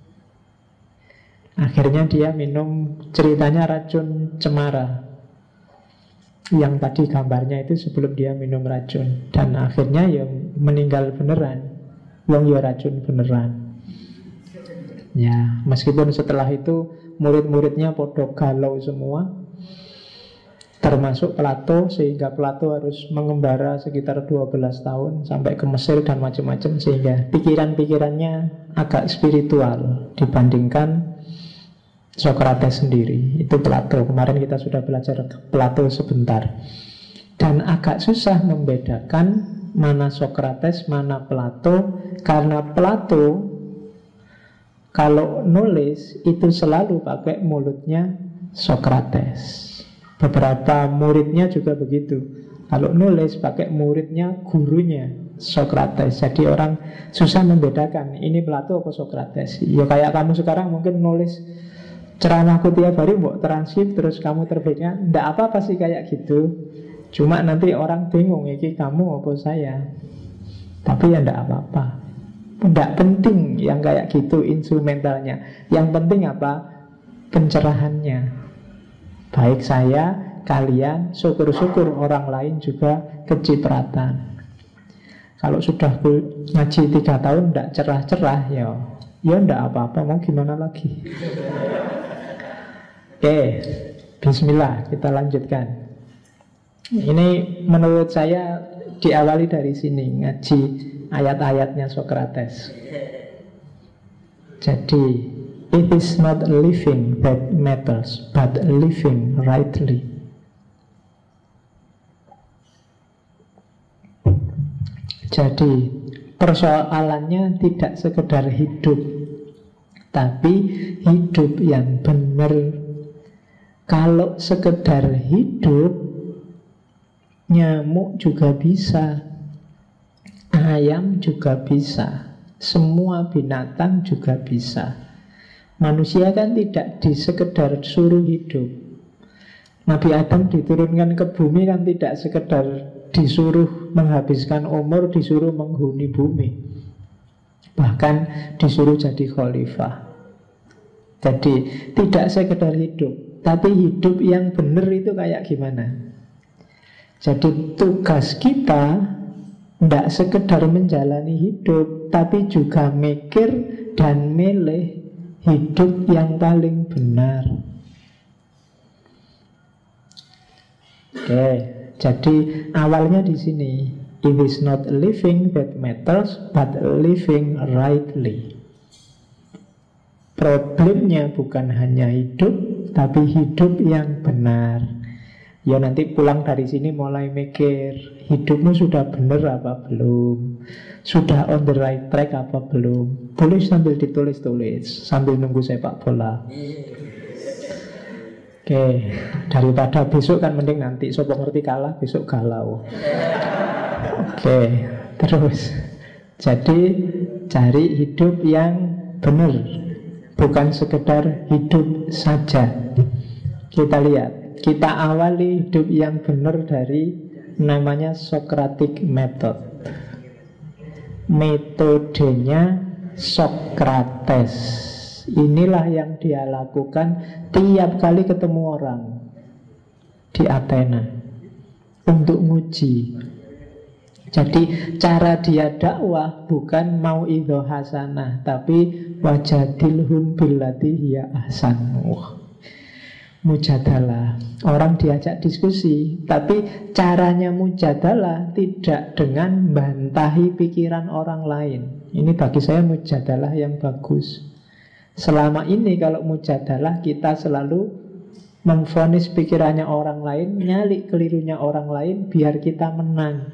Speaker 1: Akhirnya dia minum, ceritanya racun cemara, yang tadi gambarnya itu sebelum dia minum racun. Dan akhirnya ya meninggal beneran, wong ya racun beneran. Ya, meskipun setelah itu murid-muridnya podo galau semua, termasuk Plato, sehingga Plato harus mengembara sekitar 12 tahun sampai ke Mesir dan macam-macam, sehingga pikiran-pikirannya agak spiritual dibandingkan Sokrates sendiri. Itu Plato. Kemarin kita sudah belajar Plato sebentar. Dan agak susah membedakan mana Sokrates, mana Plato, karena Plato kalau nulis itu selalu pakai mulutnya Sokrates. Beberapa muridnya juga begitu. Kalau nulis pakai muridnya gurunya Sokrates. Jadi orang susah membedakan ini Plato apa Sokrates. Ya kayak kamu sekarang mungkin nulis ceramahku tiap hari, mau transkrip terus kamu terbitnya, ndak apa-apa sih kayak gitu. Cuma nanti orang bingung, ini kamu apa saya. Tapi ya ndak apa-apa. Tidak penting yang kayak gitu instrumentalnya. Yang penting apa? Pencerahannya. Baik saya, kalian, syukur-syukur orang lain juga kecipratan. Kalau sudah ngaji 3 tahun tidak cerah-cerah, ya tidak apa-apa, mau gimana lagi. Oke, bismillah, kita lanjutkan. Ini menurut saya diawali dari sini, ngaji ayat-ayatnya Sokrates. Jadi, it is not living that matters, but living rightly. Jadi, persoalannya tidak sekedar hidup, tapi hidup yang benar. Kalau sekedar hidup, nyamuk juga bisa, ayam juga bisa, semua binatang juga bisa. Manusia kan tidak disekedar suruh hidup. Nabi Adam diturunkan ke bumi kan tidak sekedar disuruh menghabiskan umur, disuruh menghuni bumi, bahkan disuruh jadi khalifah. Jadi tidak sekedar hidup, tapi hidup yang benar itu kayak gimana. Jadi tugas kita tidak sekedar menjalani hidup, tapi juga mikir dan milih hidup yang paling benar. Oke, jadi awalnya di sini. It is not living that matters, but living rightly. Problemnya bukan hanya hidup, tapi hidup yang benar. Ya nanti pulang dari sini mulai mikir, hidupmu sudah benar apa belum? Sudah on the right track apa belum? Boleh sambil ditulis-tulis, sambil nunggu sepak bola. Oke, daripada besok kan mending nanti. Sopo ngerti kalah, besok galau. Oke, terus. Jadi cari hidup yang benar, bukan sekedar hidup saja. Kita lihat, kita awali hidup yang benar dari namanya Socratic Method. Metodenya Socrates. Inilah yang dia lakukan tiap kali ketemu orang di Athena untuk nguji. Jadi cara dia dakwah bukan mau idho hasanah, tapi wajadilhum billati hiya ahsan. Mujadalah. Orang diajak diskusi, tapi caranya mujadalah tidak dengan bantahi pikiran orang lain. Ini bagi saya mujadalah yang bagus. Selama ini kalau mujadalah kita selalu memvonis pikirannya orang lain, nyalik kelirunya orang lain biar kita menang.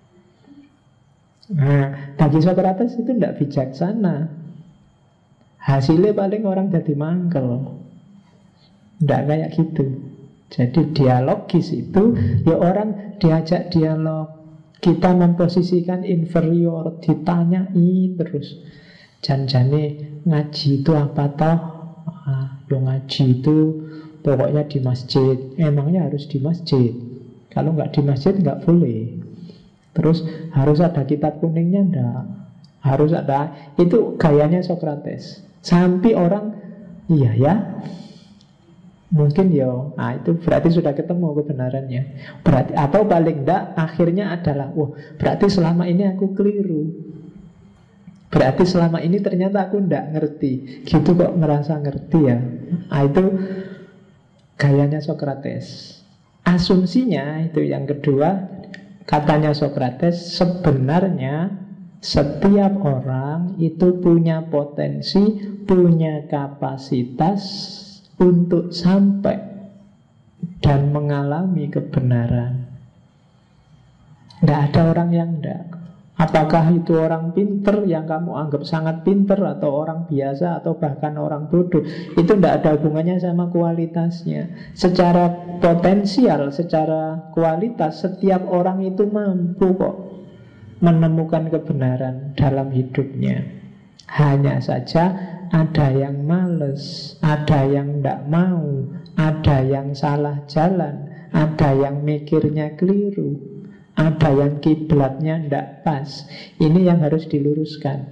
Speaker 1: Nah, bagi Socrates itu tidak bijaksana. Hasilnya paling orang jadi mangkel. Tidak kayak gitu. Jadi dialogis itu ya orang diajak dialog. Kita memposisikan inferior, ditanyai terus. Janjane ngaji itu apa toh? Ngaji itu pokoknya di masjid. Emangnya harus di masjid? Kalau nggak di masjid nggak boleh. Terus harus ada kitab kuningnya enggak? Harus ada. Itu gayanya Socrates. Sampai orang iya ya, mungkin ya, itu berarti sudah ketemu kebenarannya. Berarti atau paling enggak akhirnya adalah wah, berarti selama ini aku keliru. Berarti selama ini ternyata aku enggak ngerti. Gitu kok ngerasa ngerti ya. Itu gayanya Socrates. Asumsinya itu yang kedua, katanya Socrates, sebenarnya setiap orang itu punya potensi, punya kapasitas untuk sampai dan mengalami kebenaran. Tidak ada orang yang tidak. Apakah itu orang pinter yang kamu anggap sangat pinter, atau orang biasa, atau bahkan orang bodoh, itu tidak ada hubungannya sama kualitasnya. Secara potensial, secara kualitas, setiap orang itu mampu kok menemukan kebenaran dalam hidupnya. Hanya saja ada yang males, ada yang tidak mau, ada yang salah jalan, ada yang mikirnya keliru, ada yang kiblatnya tidak pas. Ini yang harus diluruskan.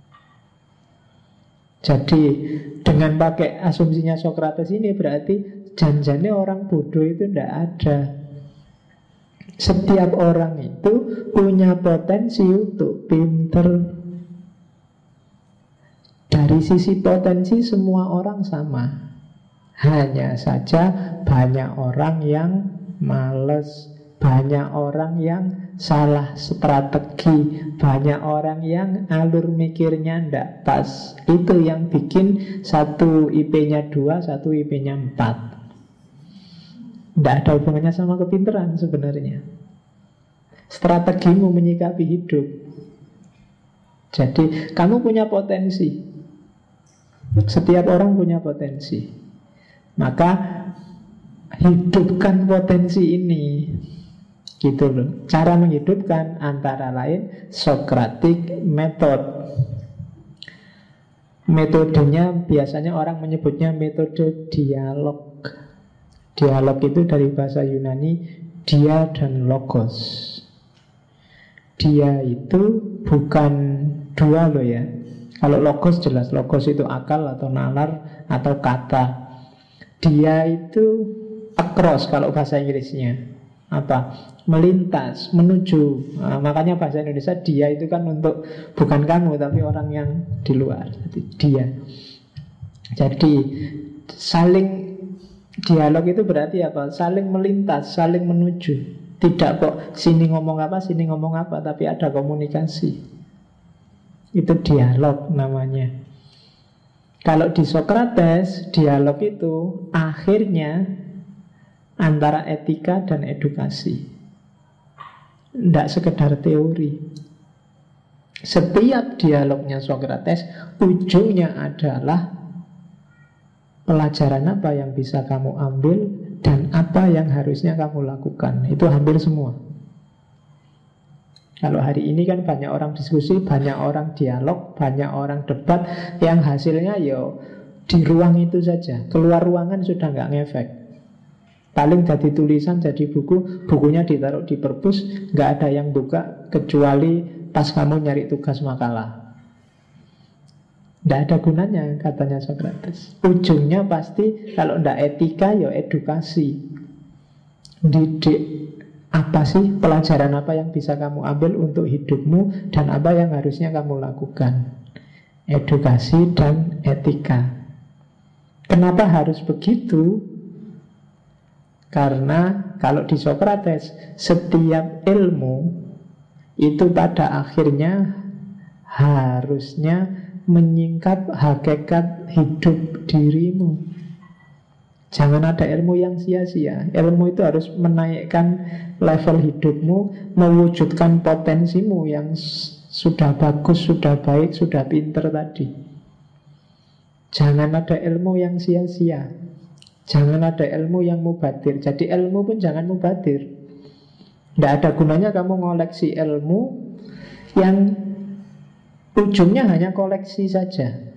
Speaker 1: Jadi dengan pakai asumsinya Socrates ini berarti janjane orang bodoh itu tidak ada. Setiap orang itu punya potensi untuk pinter. Dari sisi potensi semua orang sama. Hanya saja banyak orang yang males, banyak orang yang salah strategi, banyak orang yang alur mikirnya tidak pas. Itu yang bikin satu IP-nya 2, satu IP-nya 4. Tidak ada hubungannya sama kepinteran sebenarnya. Strategimu menyikapi hidup. Jadi kamu punya potensi. Setiap orang punya potensi. Maka hidupkan potensi ini. Gitu loh. Cara menghidupkan antara lain Socratic Method. Metodenya biasanya orang menyebutnya metode dialog. Dialog itu dari bahasa Yunani dia dan logos. Dia itu bukan dua loh ya. Kalau logos jelas, logos itu akal atau nalar atau kata. Dia itu across kalau bahasa Inggrisnya. Apa? Melintas, menuju. Makanya bahasa Indonesia dia itu kan untuk bukan kamu tapi orang yang di luar. Jadi dia. Jadi saling dialog itu berarti apa? Saling melintas, saling menuju. Tidak kok sini ngomong apa, sini ngomong apa, tapi ada komunikasi. Itu dialog namanya. Kalau di Sokrates, dialog itu akhirnya antara etika dan edukasi. Tidak sekedar teori. Setiap dialognya Sokrates, ujungnya adalah pelajaran apa yang bisa kamu ambil dan apa yang harusnya kamu lakukan. Itu hampir semua. Kalau hari ini kan banyak orang diskusi, banyak orang dialog, banyak orang debat, yang hasilnya yo di ruang itu saja. Keluar ruangan sudah nggak ngefek. Paling jadi tulisan, jadi buku, bukunya ditaruh di perpus, nggak ada yang buka kecuali pas kamu nyari tugas makalah. Tidak ada gunanya katanya Sokrates. Ujungnya pasti kalau tidak etika ya edukasi. Didik apa sih pelajaran apa yang bisa kamu ambil untuk hidupmu dan apa yang harusnya kamu lakukan. Edukasi dan etika. Kenapa harus begitu? Karena kalau di Sokrates setiap ilmu itu pada akhirnya harusnya menyingkap hakikat hidup dirimu. Jangan ada ilmu yang sia-sia. Ilmu itu harus menaikkan level hidupmu, mewujudkan potensimu yang sudah bagus, sudah baik, sudah pinter tadi. Jangan ada ilmu yang sia-sia. Jangan ada ilmu yang mubadir. Jadi ilmu pun jangan mubadir. Tidak ada gunanya kamu ngoleksi ilmu yang ujungnya hanya koleksi saja.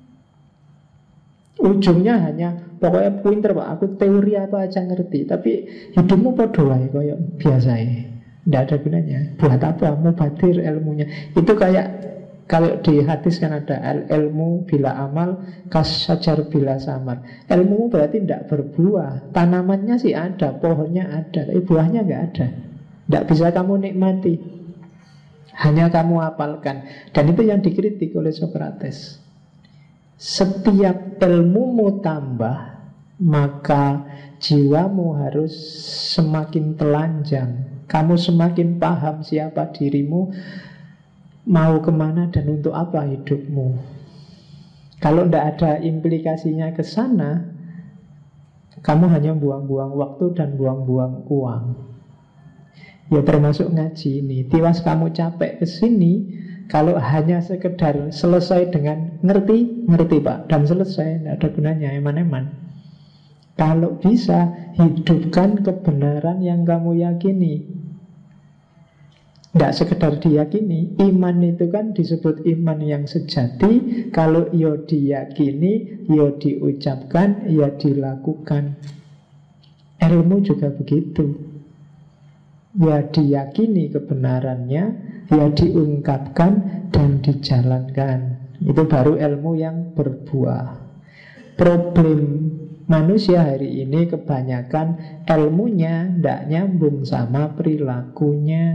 Speaker 1: Ujungnya hanya pokoknya pinter pak, aku teori apa aja ngerti, tapi hidupmu podo wae kayak biasa ya. Tidak ada gunanya. Buat apa mubadir ilmunya? Itu kayak kalau di hadis kan ada ilmu bila amal kasyajar bila samar. Ilmu berarti tidak berbuah. Tanamannya sih ada, pohonnya ada, tapi buahnya nggak ada. Tidak bisa kamu nikmati. Hanya kamu hafalkan. Dan itu yang dikritik oleh Sokrates. Setiap ilmumu tambah, maka jiwamu harus semakin telanjang. Kamu semakin paham siapa dirimu, mau kemana dan untuk apa hidupmu. Kalau tidak ada implikasinya ke sana, kamu hanya buang-buang waktu dan buang-buang uang. Ya termasuk ngaji ini. Tiwas kamu capek ke sini, kalau hanya sekedar selesai dengan ngerti pak, dan selesai, tidak ada gunanya, eman-eman. Kalau bisa, hidupkan kebenaran yang kamu yakini. Tidak sekedar diyakini. Iman itu kan disebut iman yang sejati. Kalau ya diyakini, ya diucapkan, ya dilakukan. Ilmu juga begitu. Ya diyakini kebenarannya, ya diungkapkan dan dijalankan. Itu baru ilmu yang berbuah. Problem manusia hari ini kebanyakan ilmunya tidak nyambung sama perilakunya.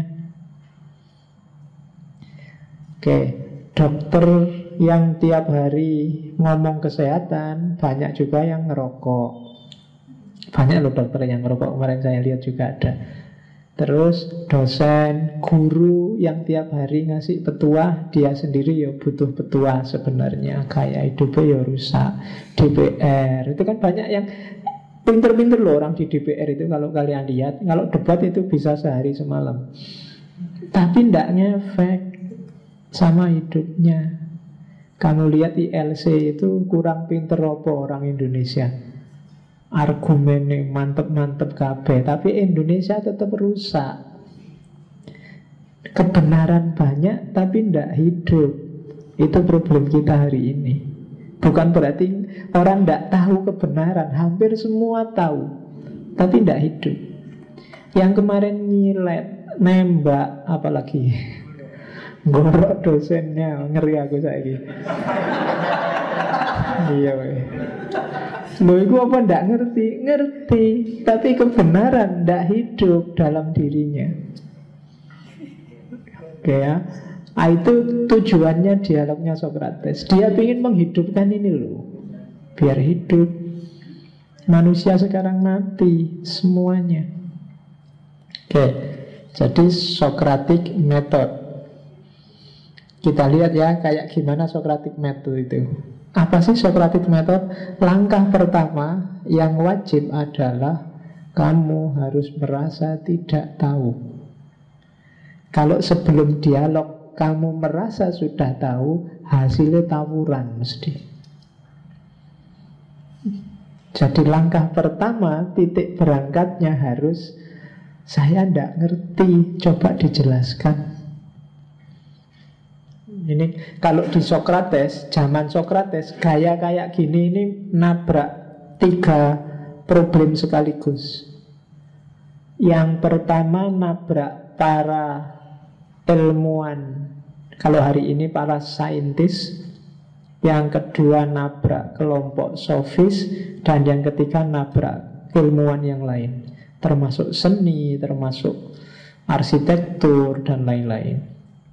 Speaker 1: Oke, dokter yang tiap hari ngomong kesehatan, banyak juga yang ngerokok. Banyak loh dokter yang ngerokok, kemarin saya lihat juga ada. Terus dosen, guru yang tiap hari ngasih petuah, dia sendiri ya butuh petuah sebenarnya. Kayak hidupnya ya rusak. DPR, itu kan banyak yang pinter-pinter loh orang di DPR itu. Kalau kalian lihat, kalau debat itu bisa sehari semalam. Tapi tidak ngefek sama hidupnya. Kamu lihat ILC itu kurang pinter apa orang Indonesia. Argumennya mantep-mantep kabeh, tapi Indonesia tetap rusak. Kebenaran banyak tapi tidak hidup. Itu problem kita hari ini. Bukan berarti orang tidak tahu kebenaran. Hampir semua tahu, tapi tidak hidup. Yang kemarin nyilet, nembak, apalagi gorok dosennya, ngeri aku saiki. Iya weh. Loh itu apa ndak ngerti? Ngerti, tapi kebenaran ndak hidup dalam dirinya. Oke ya. Itu tujuannya dialognya Sokrates. Dia ingin menghidupkan ini loh, biar hidup. Manusia sekarang mati semuanya. Oke, jadi Socratic Method. Kita lihat ya kayak gimana Socratic Method itu. Apa sih Socratic Method? Langkah pertama yang wajib adalah kamu harus merasa tidak tahu. Kalau sebelum dialog kamu merasa sudah tahu, hasilnya tawuran mesti. Jadi langkah pertama, titik berangkatnya harus saya tidak ngerti, coba dijelaskan. Ini kalau di Socrates, zaman Socrates, gaya kayak gini ini nabrak 3 problem sekaligus. Yang pertama nabrak para ilmuwan, kalau hari ini para saintis. Yang kedua nabrak kelompok sofis. Dan yang ketiga nabrak ilmuwan yang lain, termasuk seni, termasuk arsitektur, dan lain-lain.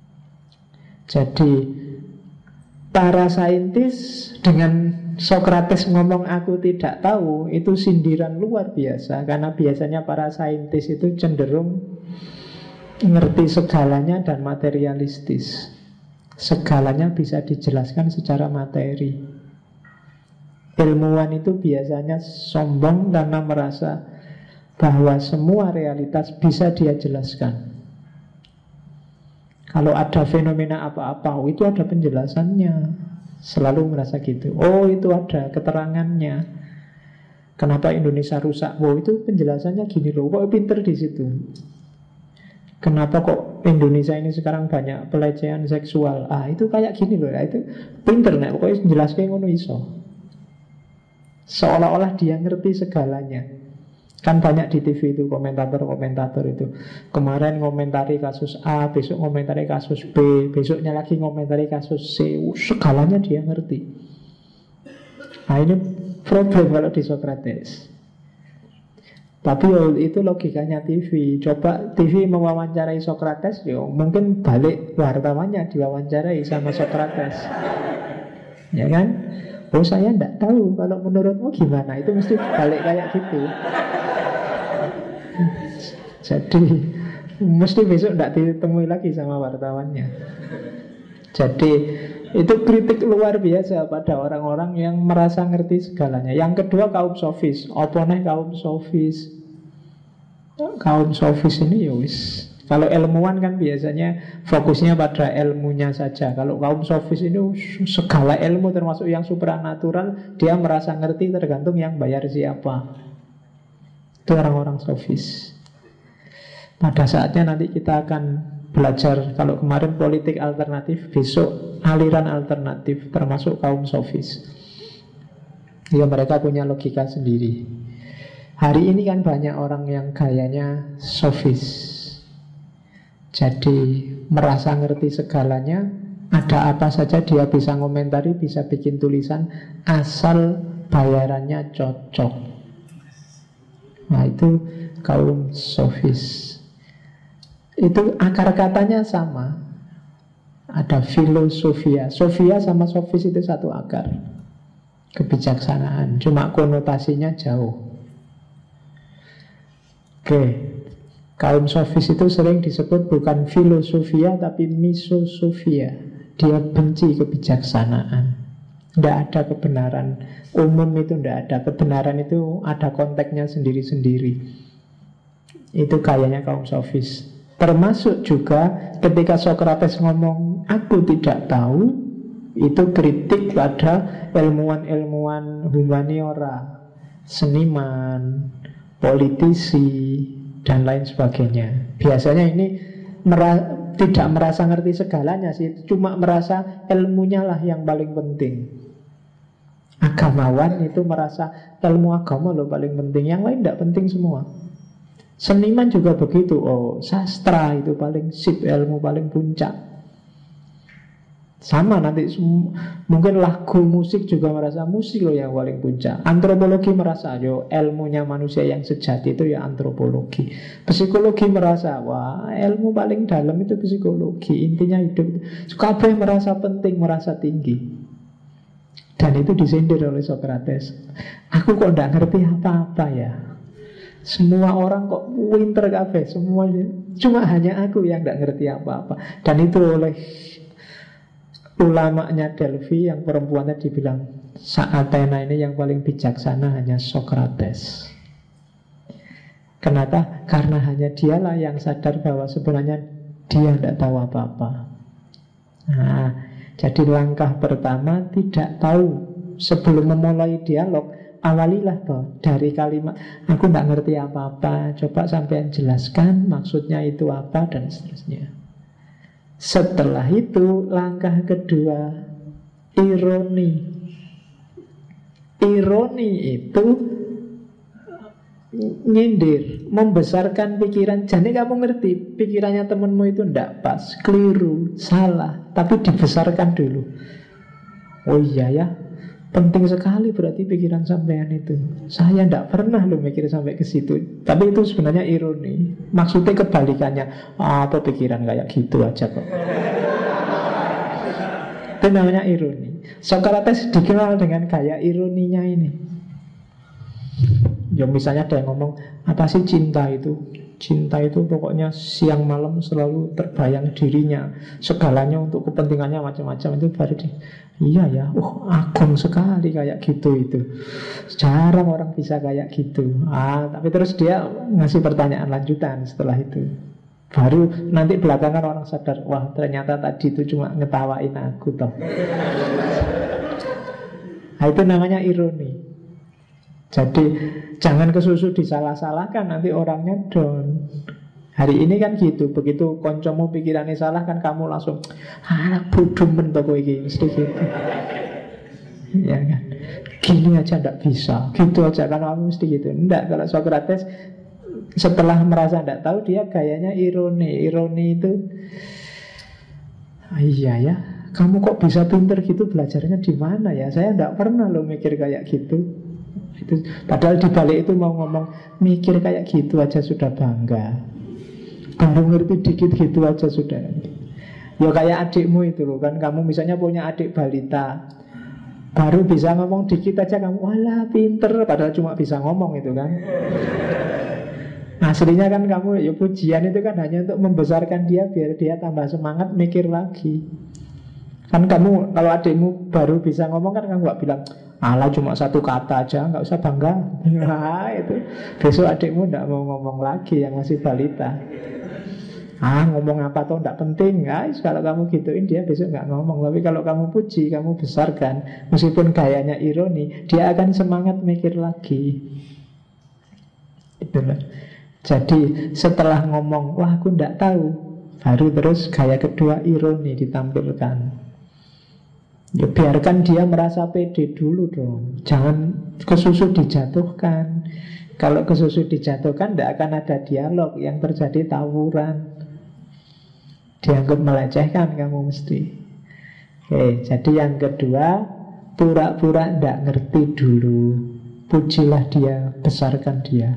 Speaker 1: Jadi para saintis dengan Socrates ngomong aku tidak tahu, itu sindiran luar biasa. Karena biasanya para saintis itu cenderung ngerti segalanya dan materialistis. Segalanya bisa dijelaskan secara materi. Ilmuwan itu biasanya sombong karena merasa bahwa semua realitas bisa dia jelaskan. Kalau ada fenomena apa-apa, oh itu ada penjelasannya. Selalu merasa gitu. Oh itu ada keterangannya. Kenapa Indonesia rusak? Oh itu penjelasannya gini loh. Kok pinter di situ? Kenapa kok Indonesia ini sekarang banyak pelecehan seksual? Ah itu kayak gini loh. Itu pinter nih. Pokoknya jelasnya ngono iso. Seolah-olah dia ngerti segalanya. Kan banyak di TV itu komentator-komentator itu. Kemarin ngomentari kasus A, besok ngomentari kasus B, besoknya lagi ngomentari kasus C. Segalanya dia ngerti. Nah ini problem kalau di Socrates. Tapi itu logikanya TV. Coba TV mewawancarai Socrates, mungkin balik wartawannya diwawancarai sama Socrates. Ya kan? Oh saya tidak tahu, kalau menurutmu gimana? Itu mesti balik kayak gitu. Jadi mesti besok tidak ditemui lagi sama wartawannya. Jadi itu kritik luar biasa pada orang-orang yang merasa ngerti segalanya. Yang kedua kaum sofis. Oponeh kaum sofis. Kaum sofis ini ya wis. Kalau ilmuwan kan biasanya fokusnya pada ilmunya saja. Kalau kaum sofis ini segala ilmu termasuk yang supranatural, dia merasa ngerti tergantung yang bayar siapa. Itu orang-orang sofis. Pada saatnya nanti kita akan belajar. Kalau kemarin politik alternatif, besok aliran alternatif, termasuk kaum sofis. Ya mereka punya logika sendiri. Hari ini kan banyak orang yang gayanya sofis. Jadi merasa ngerti segalanya. Ada apa saja dia bisa ngomentari, bisa bikin tulisan, asal bayarannya cocok. Nah itu kaum sofis. Itu akar katanya sama. Ada filosofia. Sofia sama sofis itu satu akar. Kebijaksanaan. Cuma konotasinya jauh. Oke. Kaum sofis itu sering disebut bukan filosofia tapi misosofia. Dia benci kebijaksanaan. Tidak ada kebenaran umum, itu tidak ada. Kebenaran itu ada konteksnya sendiri-sendiri. Itu gayanya kaum sofis. Termasuk juga ketika Socrates ngomong aku tidak tahu, itu kritik pada ilmuwan-ilmuwan humaniora, seniman, politisi, dan lain sebagainya. Biasanya ini tidak merasa ngerti segalanya sih, cuma merasa ilmunya lah yang paling penting. Agamawan itu merasa ilmu agama loh paling penting, yang lain tidak penting semua. Seniman juga begitu. Oh, sastra itu paling sip, ilmu paling puncak. Sama nanti mungkin lagu musik juga merasa musik loh yang paling puncak. Antropologi merasa yo ilmunya manusia yang sejati itu ya antropologi. Psikologi merasa wah ilmu paling dalam itu psikologi. Intinya hidup. Kabeh merasa penting, merasa tinggi. Dan itu disindir oleh Socrates. Aku kok tidak ngerti apa-apa ya. Semua orang kok pinter kabeh, semuanya. Cuma hanya aku yang tidak ngerti apa-apa. Dan itu oleh ulamanya Delphi yang perempuan tadi bilang, Athena ini yang paling bijaksana hanya Socrates. Kenapa? Karena hanya dialah yang sadar bahwa sebenarnya dia tidak tahu apa-apa. Nah, jadi langkah pertama tidak tahu. Sebelum memulai dialog, awalilah dari kalimat aku tidak ngerti apa-apa, coba sampean jelaskan maksudnya itu apa, dan seterusnya. Setelah itu langkah kedua, ironi. Ironi itu nyindir, membesarkan pikiran. Jadi kamu ngerti pikirannya temenmu itu tidak pas, keliru, salah, tapi dibesarkan dulu. Oh iya ya, penting sekali berarti pikiran sampean itu. Saya tidak pernah loh mikir sampai ke situ. Tapi itu sebenarnya ironi. Maksudnya kebalikannya. Apa pikiran kayak gitu aja kok. Itu namanya ironi. Socrates dikenal dengan gaya ironinya ini. Ya misalnya ada yang ngomong, apa sih cinta itu? Cinta itu pokoknya siang malam selalu terbayang dirinya, segalanya untuk kepentingannya macam-macam. Itu baru iya ya, agung sekali kayak gitu itu. Jarang orang bisa kayak gitu. Tapi terus dia ngasih pertanyaan lanjutan setelah itu. Baru nanti belakangan orang sadar, wah ternyata tadi itu cuma ngetawain aku toh. Nah, itu namanya ironi. Jadi jangan kesusu disalah-salahkan, nanti orangnya down. Hari ini kan gitu, begitu koncomu pikirannya salah kan kamu langsung bodoh men toko iki, mesti gitu. Ya kan? Gini aja ndak bisa, gitu aja kan kamu mesti gitu. Ndak, kalau Socrates setelah merasa ndak tahu, dia gayanya ironi. Ironi itu iya ya, kamu kok bisa pinter gitu, belajarnya di mana ya? Saya ndak pernah loh mikir kayak gitu. Itu, padahal dibalik itu mau ngomong, mikir kayak gitu aja sudah bangga, baru ngerti dikit gitu aja sudah. Ya kayak adikmu itu loh kan, kamu misalnya punya adik balita, baru bisa ngomong dikit aja kamu, walah pinter, padahal cuma bisa ngomong itu kan. Aslinya kan kamu, ya pujian itu kan hanya untuk membesarkan dia, biar dia tambah semangat mikir lagi. Kan kamu, kalau adikmu baru bisa ngomong kan kamu gak bilang, alah cuma satu kata aja, nggak usah bangga. Nah itu, besok adikmu nggak mau ngomong lagi yang masih balita. Ngomong apa tuh nggak penting, guys. Kalau kamu gituin dia besok nggak ngomong. Tapi kalau kamu puji, kamu besarkan, meskipun gayanya ironi, dia akan semangat mikir lagi. Itulah. Jadi setelah ngomong, wah aku nggak tahu, baru terus gaya kedua ironi ditampilkan. Ya biarkan dia merasa pede dulu dong. Jangan kesusu dijatuhkan. Kalau kesusu dijatuhkan, tidak akan ada dialog. Yang terjadi tawuran. Dianggap melecehkan kamu mesti. Oke, jadi yang kedua, pura-pura tidak ngerti dulu. Pujilah dia, besarkan dia.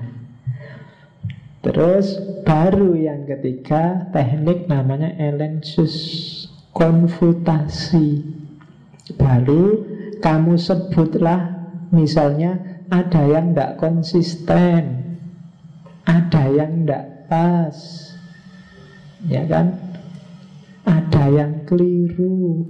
Speaker 1: Terus baru yang ketiga, teknik namanya elensus, konfutasi. Baru kamu sebutlah, misalnya ada yang tidak konsisten, ada yang tidak pas, ya kan? Ada yang keliru.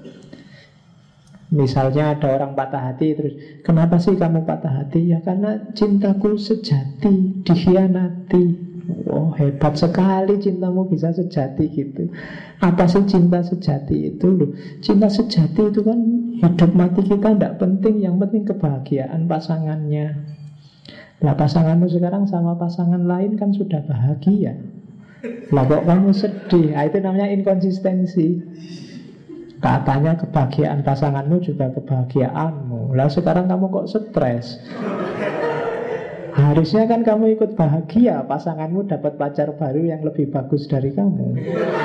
Speaker 1: Misalnya ada orang patah hati, terus kenapa sih kamu patah hati? Ya karena cintaku sejati dikhianati. Oh hebat sekali cintamu bisa sejati gitu. Apa sih cinta sejati itu loh? Cinta sejati itu kan hidup mati kita tidak penting, yang penting kebahagiaan pasangannya. Lah pasanganmu sekarang sama pasangan lain kan sudah bahagia. Lah kok kamu sedih? Itu namanya inkonsistensi. Katanya kebahagiaan pasanganmu juga kebahagiaanmu. Lah sekarang kamu kok stres? Harusnya kan kamu ikut bahagia, pasanganmu dapat pacar baru yang lebih bagus dari kamu.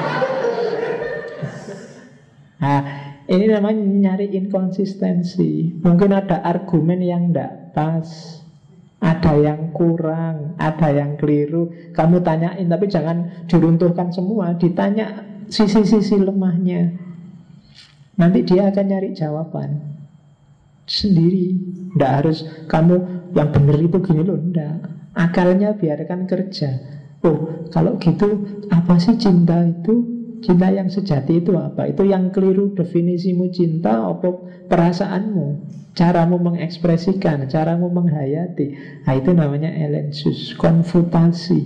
Speaker 1: Nah, ini namanya nyari inkonsistensi. Mungkin ada argumen yang tidak pas, ada yang kurang, ada yang keliru. Kamu tanyain, tapi jangan diruntuhkan semua. Ditanya sisi-sisi lemahnya. Nanti dia akan nyari jawaban sendiri. Tidak harus kamu yang benar itu gini loh. Enggak, akalnya biarkan kerja. Oh, kalau gitu apa sih cinta itu? Cinta yang sejati itu apa? Itu yang keliru definisimu cinta apa perasaanmu, caramu mengekspresikan, caramu menghayati. Nah, itu namanya elensus, konfutasi.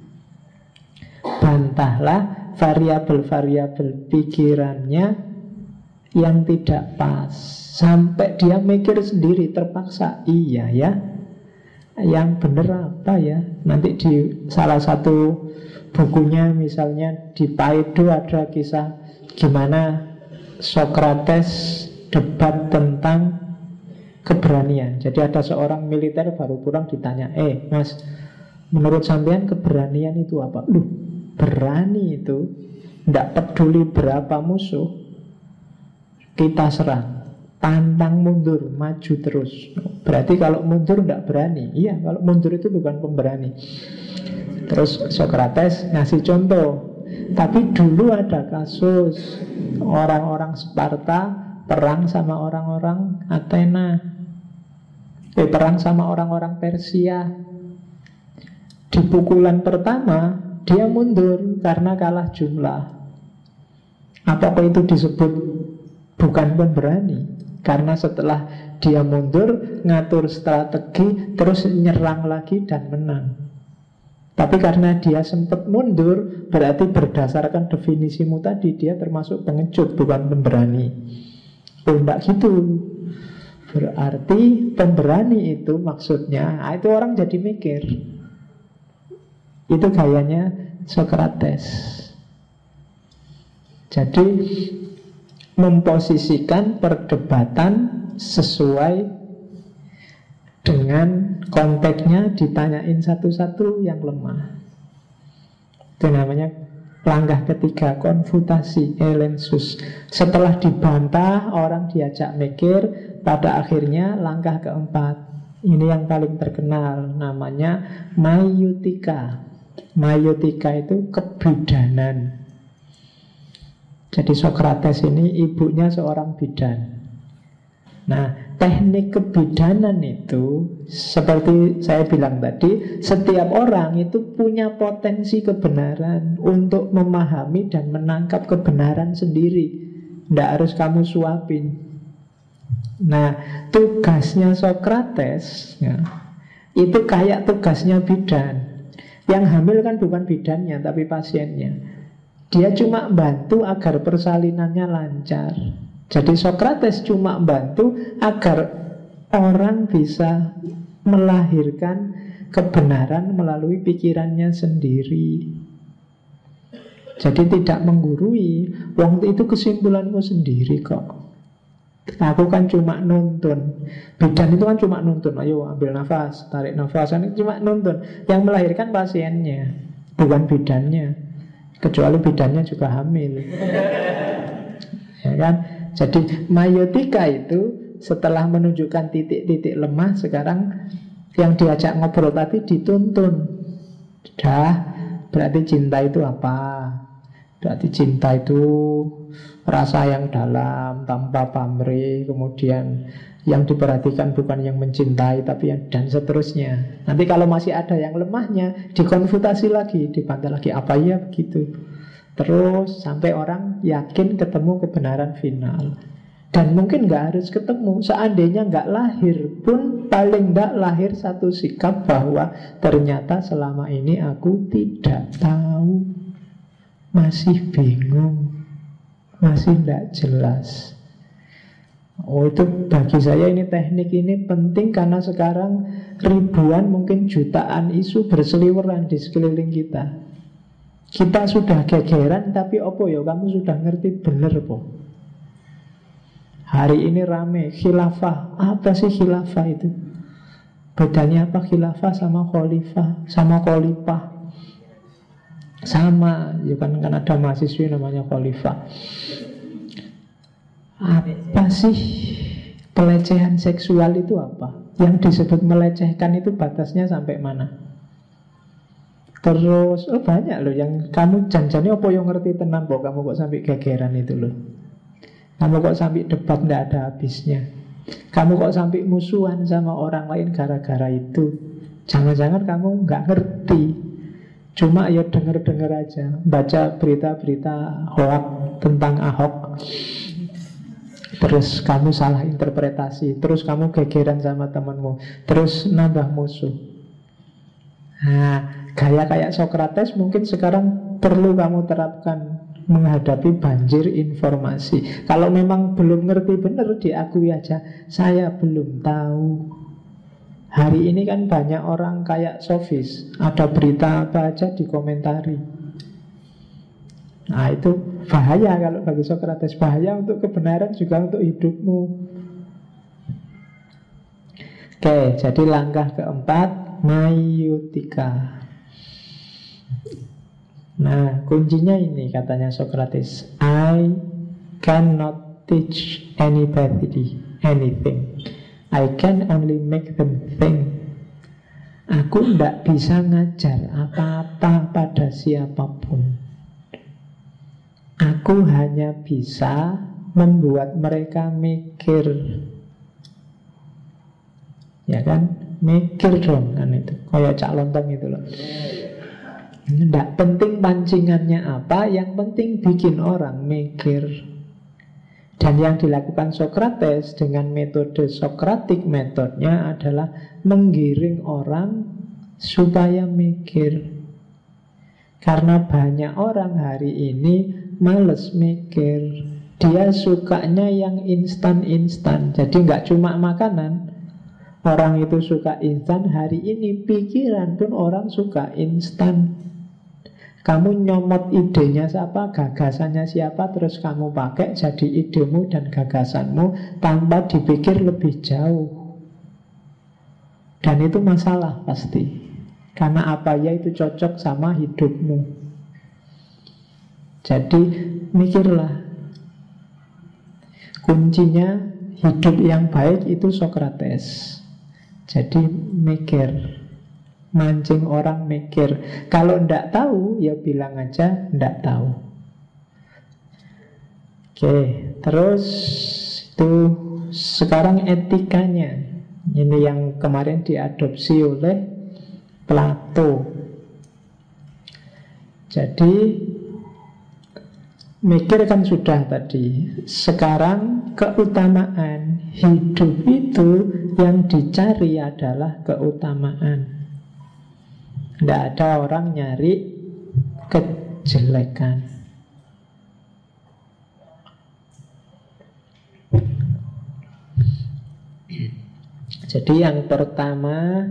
Speaker 1: Bantahlah variabel-variabel pikirannya yang tidak pas, sampai dia mikir sendiri terpaksa. Iya ya, yang benar apa ya? Nanti di salah satu bukunya misalnya di Paido ada kisah gimana Socrates debat tentang keberanian. Jadi ada seorang militer baru pulang ditanya, mas, menurut sampean keberanian itu apa? Loh, berani itu tidak peduli berapa musuh, kita serang, pantang mundur, maju terus. Berarti kalau mundur tidak berani. Iya, kalau mundur itu bukan pemberani. Terus Socrates ngasih contoh. Tapi dulu ada kasus orang-orang Sparta perang sama orang-orang Athena, perang sama orang-orang Persia. Di pukulan pertama dia mundur karena kalah jumlah. Apakah itu disebut bukan pemberani? Karena setelah dia mundur, ngatur strategi, terus nyerang lagi dan menang. Tapi karena dia sempat mundur, berarti berdasarkan definisimu tadi, dia termasuk pengecut, bukan pemberani. Oh, enggak gitu. Berarti pemberani itu maksudnya, itu orang jadi mikir. Itu gayanya Socrates. Jadi memposisikan perdebatan sesuai dengan konteksnya, ditanyain satu-satu yang lemah. Itu namanya langkah ketiga, konfutasi, elensus. Setelah dibantah, orang diajak mikir. Pada akhirnya langkah keempat, ini yang paling terkenal, namanya maiotika. Maiotika itu kebidanan. Jadi Socrates ini ibunya seorang bidan. Nah, teknik kebidanan itu seperti saya bilang tadi, setiap orang itu punya potensi kebenaran untuk memahami dan menangkap kebenaran sendiri. Tidak harus kamu suapin. Nah, tugasnya Socrates ya, itu kayak tugasnya bidan. Yang hamil kan bukan bidannya, tapi pasiennya. Dia cuma bantu agar persalinannya lancar. Jadi Socrates cuma bantu agar orang bisa melahirkan kebenaran melalui pikirannya sendiri. Jadi tidak menggurui. Wong itu kesimpulanmu sendiri kok. Aku kan cuma nuntun. Bidan itu kan cuma nuntun. Ayo ambil nafas, tarik nafas. Ini cuma nuntun. Yang melahirkan pasiennya, bukan bidannya. Kecuali bidannya juga hamil. Ya kan? Jadi maiotika itu setelah menunjukkan titik-titik lemah, sekarang yang diajak ngobrol tadi dituntun. Dah, berarti cinta itu apa? Berarti cinta itu rasa yang dalam, tanpa pamrih. Kemudian yang diperhatikan bukan yang mencintai, tapi yang dan seterusnya. Nanti kalau masih ada yang lemahnya, dikonfutasi lagi, dibantah lagi. Apa ya begitu? Terus sampai orang yakin ketemu kebenaran final. Dan mungkin gak harus ketemu. Seandainya gak lahir pun, paling gak lahir satu sikap bahwa ternyata selama ini aku tidak tahu, masih bingung, masih gak jelas. Oh, itu bagi saya ini teknik ini penting karena sekarang ribuan mungkin jutaan isu berseliweran di sekeliling kita. Kita sudah gegeran, tapi opo ya kamu sudah ngerti bener po. Hari ini rame khilafah. Apa sih khilafah itu? Bedanya apa khilafah sama khalifah, sama khalifah? Sama, ya kan ada mahasiswa namanya khalifah. Apa sih pelecehan seksual itu apa? Yang disebut melecehkan itu batasnya sampai mana? Terus, banyak loh yang kamu janjane apa yang ngerti tenang kok kamu kok sampai gegeran itu loh. Kamu kok sampai debat nggak ada habisnya. Kamu kok sampai musuhan sama orang lain gara-gara itu? Jangan-jangan kamu nggak ngerti, cuma ya denger-denger aja, baca berita-berita hoax tentang Ahok, terus kamu salah interpretasi, terus kamu gegeran sama temanmu, terus nambah musuh. Nah, gaya kayak Sokrates mungkin sekarang perlu kamu terapkan menghadapi banjir informasi. Kalau memang belum ngerti benar, diakui aja, saya belum tahu. Hari ini kan banyak orang kayak sofis, ada berita apa aja dikomentari. Nah itu bahaya kalau bagi Sokrates, bahaya untuk kebenaran juga untuk hidupmu. Oke, jadi langkah keempat, maiotika. Nah kuncinya ini katanya Sokrates, I cannot teach anybody anything, I can only make them think. Aku tidak bisa ngajar apa-apa pada siapapun. Aku hanya bisa membuat mereka mikir. Ya kan? Mikir dong kan itu. Kayak Cak Lontong itu loh. Tidak penting pancingannya apa, yang penting bikin orang mikir. Dan yang dilakukan Sokrates dengan metode Sokratik, metodenya adalah menggiring orang supaya mikir. Karena banyak orang hari ini males mikir. Dia sukanya yang instan-instan. Jadi nggak cuma makanan. Orang itu suka instan. Hari ini pikiran pun orang suka instan. Kamu nyomot idenya siapa, gagasannya siapa, terus kamu pakai jadi idemu dan gagasanmu tanpa dipikir lebih jauh. Dan itu masalah pasti. Karena apa ya itu cocok sama hidupmu. Jadi mikirlah. Kuncinya hidup yang baik itu Sokrates. Jadi mikir, mancing orang mikir. Kalau ndak tahu, ya bilang aja ndak tahu. Oke, terus itu sekarang etikanya. Ini yang kemarin diadopsi oleh Plato. Jadi mikir kan sudah tadi. Sekarang keutamaan hidup itu yang dicari adalah keutamaan. Tidak ada orang nyari kejelekan. Jadi yang pertama,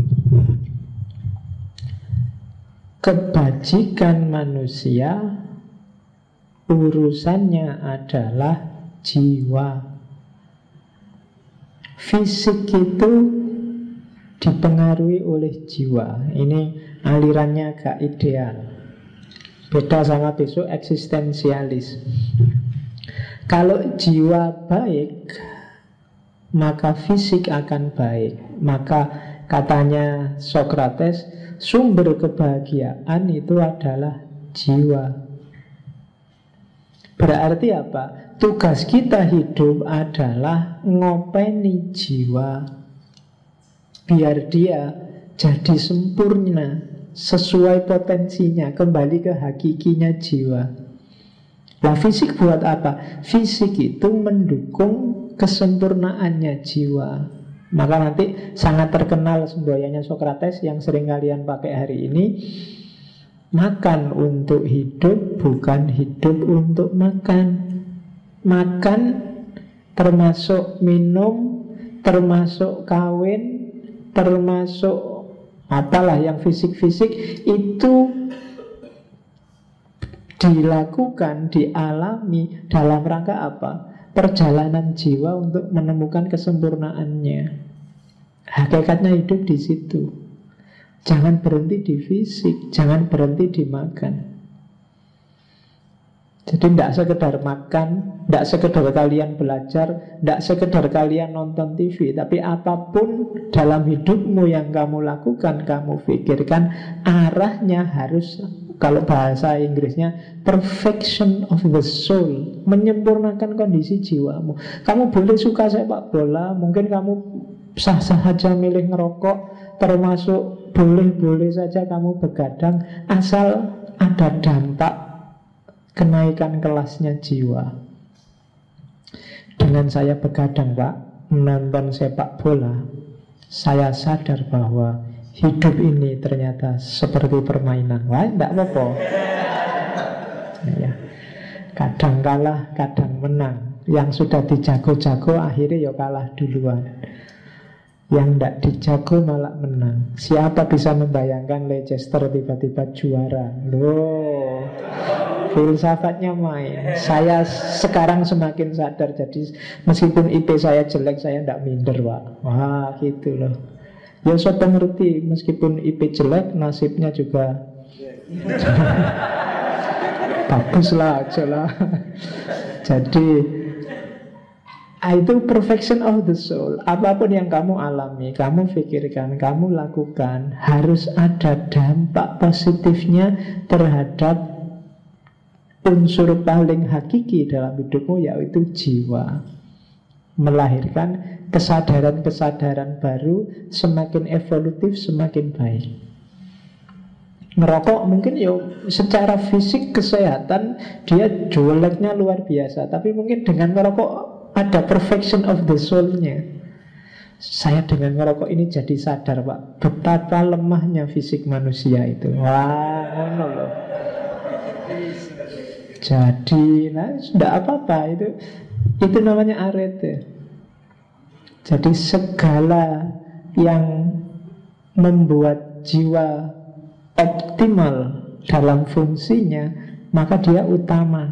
Speaker 1: kebajikan manusia urusannya adalah jiwa. Fisik itu dipengaruhi oleh jiwa. Ini alirannya agak ideal. Beda sama besok eksistensialis. Kalau jiwa baik, maka fisik akan baik. Maka katanya Sokrates, sumber kebahagiaan itu adalah jiwa. Berarti apa? Tugas kita hidup adalah ngopeni jiwa, biar dia jadi sempurna sesuai potensinya, kembali ke hakikinya jiwa. Nah fisik buat apa? Fisik itu mendukung kesempurnaannya jiwa. Maka nanti sangat terkenal semboyannya Sokrates yang sering kalian pakai hari ini, makan untuk hidup, bukan hidup untuk makan. Makan termasuk minum, termasuk kawin, termasuk apalah yang fisik-fisik, itu dilakukan, dialami dalam rangka apa? Perjalanan jiwa untuk menemukan kesempurnaannya. Hakikatnya hidup di situ. Jangan berhenti di fisik, jangan berhenti di makan. Jadi tidak sekedar makan, tidak sekedar kalian belajar, tidak sekedar kalian nonton TV, tapi apapun dalam hidupmu yang kamu lakukan, kamu pikirkan, arahnya harus Kalau bahasa Inggrisnya perfection of the soul, menyempurnakan kondisi jiwamu. Kamu boleh suka sepak bola, mungkin kamu sah-sah saja milih ngerokok, termasuk boleh-boleh saja kamu begadang, asal ada dampak kenaikan kelasnya jiwa. Dengan saya begadang, Pak, menonton sepak bola, saya sadar bahwa hidup ini ternyata seperti permainan. Wah, tidak apa-apa. Ya. Kadang kalah, kadang menang. Yang sudah dijago-jago akhirnya ya kalah duluan. Yang tidak dijago malah menang. Siapa bisa membayangkan Leicester tiba-tiba juara? Loh, filsafatnya main. Saya sekarang semakin sadar. Jadi meskipun IP saya jelek, saya tidak minder, Pak. Wah, gitu loh. Ya saya ngerti, meskipun IP jelek, nasibnya juga baguslah aja lah. Jadi itu perfection of the soul. Apapun yang kamu alami, kamu pikirkan, kamu lakukan, harus ada dampak positifnya terhadap unsur paling hakiki dalam hidupmu, yaitu jiwa. Melahirkan kesadaran-kesadaran baru, semakin evolutif, semakin baik. Ngerokok mungkin ya secara fisik kesehatan dia jeleknya luar biasa, tapi mungkin dengan ngerokok ada perfection of the soul-nya. Saya dengan ngerokok ini jadi sadar, Pak, betapa lemahnya fisik manusia itu. Wah, ngono loh. Jadi, sudah apa-apa itu namanya arete. Jadi segala yang membuat jiwa optimal dalam fungsinya, maka dia utama.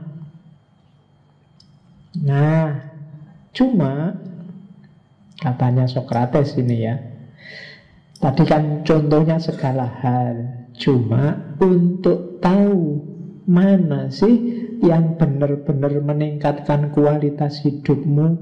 Speaker 1: Nah, cuma katanya Sokrates ini ya, tadi kan contohnya segala hal. Cuma untuk tahu mana sih yang benar-benar meningkatkan kualitas hidupmu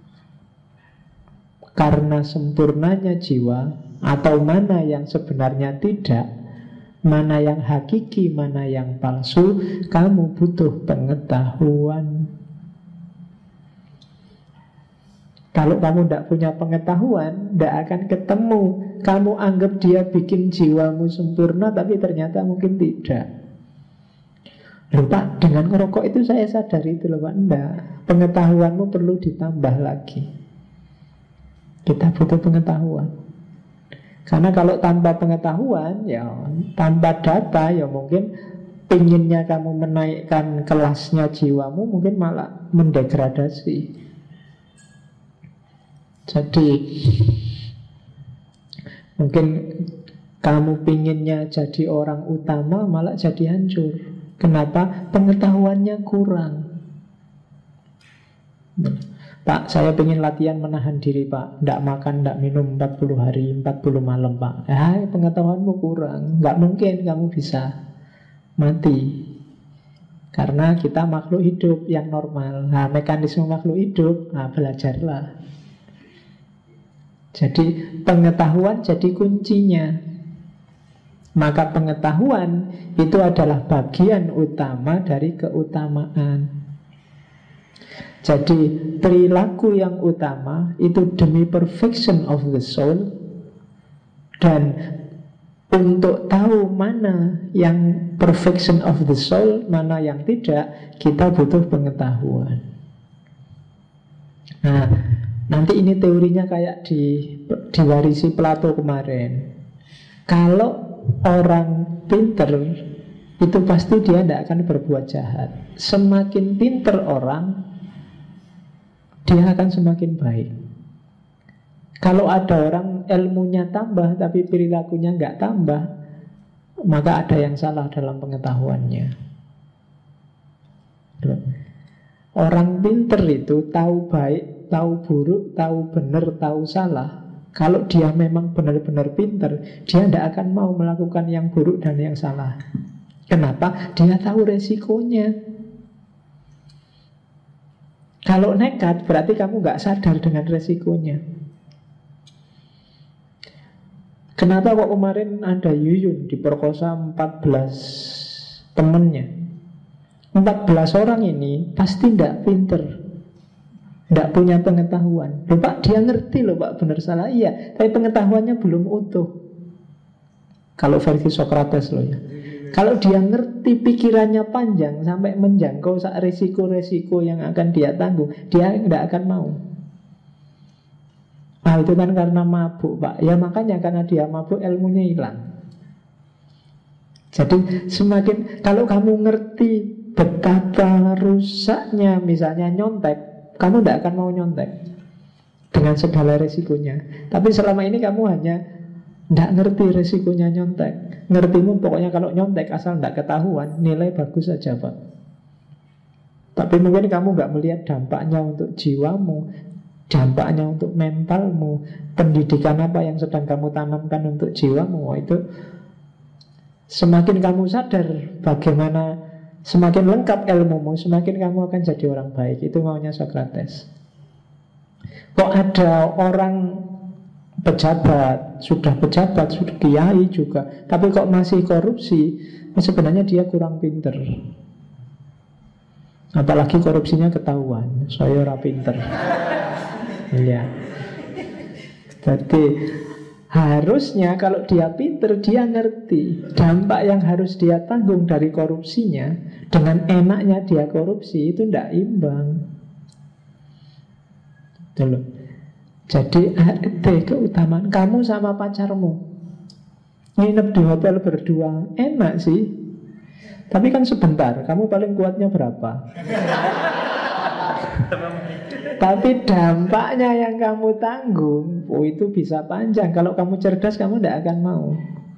Speaker 1: karena sempurnanya jiwa, atau mana yang sebenarnya tidak, mana yang hakiki, mana yang palsu, kamu butuh pengetahuan. Kalau kamu tidak punya pengetahuan, tidak akan ketemu. Kamu anggap dia bikin jiwamu sempurna, tapi ternyata mungkin tidak. Loh Pak, dengan ngerokok itu saya sadar itu loh Pak. Enggak, pengetahuanmu perlu ditambah lagi. Kita butuh pengetahuan. Karena kalau tanpa pengetahuan, ya tanpa data, ya mungkin pinginnya kamu menaikkan kelasnya jiwamu, mungkin malah mendegradasi. Jadi mungkin kamu pinginnya jadi orang utama, malah jadi hancur. Kenapa? Pengetahuannya kurang. Pak, saya ingin latihan menahan diri Pak, tidak makan, tidak minum 40 hari, 40 malam Pak. Pengetahuanmu kurang. Nggak mungkin kamu bisa mati. Karena kita makhluk hidup yang normal. Nah, mekanisme makhluk hidup, belajarlah. Jadi pengetahuan jadi kuncinya. Maka pengetahuan itu adalah bagian utama dari keutamaan. Jadi perilaku yang utama itu demi perfection of the soul. Dan untuk tahu mana yang perfection of the soul, mana yang tidak, kita butuh pengetahuan. Nah, nanti ini teorinya kayak diwarisi Plato kemarin. Kalau orang pinter itu pasti dia tidak akan berbuat jahat. Semakin pinter orang, dia akan semakin baik. Kalau ada orang ilmunya tambah tapi perilakunya nggak tambah, maka ada yang salah dalam pengetahuannya. Orang pinter itu tahu baik, tahu buruk, tahu benar, tahu salah. Kalau dia memang benar-benar pinter, dia tidak akan mau melakukan yang buruk dan yang salah. Kenapa? Dia tahu resikonya. Kalau nekat, berarti kamu nggak sadar dengan resikonya. Kenapa kok kemarin ada Yuyun diperkosa 14 temennya. 14 orang ini pasti tidak pinter, tidak punya pengetahuan. Loh Pak, dia ngerti loh Pak, benar salah. Iya, tapi pengetahuannya belum utuh. Kalau versi Socrates loh ya. Kalau dia ngerti, pikirannya panjang sampai menjangkau resiko-resiko yang akan dia tanggung, dia tidak akan mau. Ah, itu kan karena mabuk Pak. Ya makanya karena dia mabuk ilmunya hilang. Jadi semakin, kalau kamu ngerti betapa rusaknya misalnya nyontek, kamu tidak akan mau nyontek dengan segala resikonya. Tapi selama ini kamu hanya tidak ngerti resikonya nyontek. Ngertimu pokoknya kalau nyontek asal tidak ketahuan, nilai bagus saja Pak. Tapi mungkin kamu nggak melihat dampaknya untuk jiwamu, dampaknya untuk mentalmu, pendidikan apa yang sedang kamu tanamkan untuk jiwamu. Itu semakin kamu sadar bagaimana, semakin lengkap ilmumu, semakin kamu akan jadi orang baik. Itu maunya Socrates. Kok ada orang pejabat, sudah kiai juga, tapi kok masih korupsi, sebenarnya dia kurang pinter. Apalagi korupsinya ketahuan, saya ora pinter. Iya. Jadi harusnya kalau dia pinter, dia ngerti dampak yang harus dia tanggung dari korupsinya. Dengan enaknya dia korupsi, itu tidak imbang. Dulu. Jadi keutamaan kamu sama pacarmu nginep di hotel berdua, enak sih. Tapi kan sebentar, kamu paling kuatnya berapa? Tapi dampaknya yang kamu tanggung, oh itu bisa panjang. Kalau kamu cerdas, kamu tidak akan mau.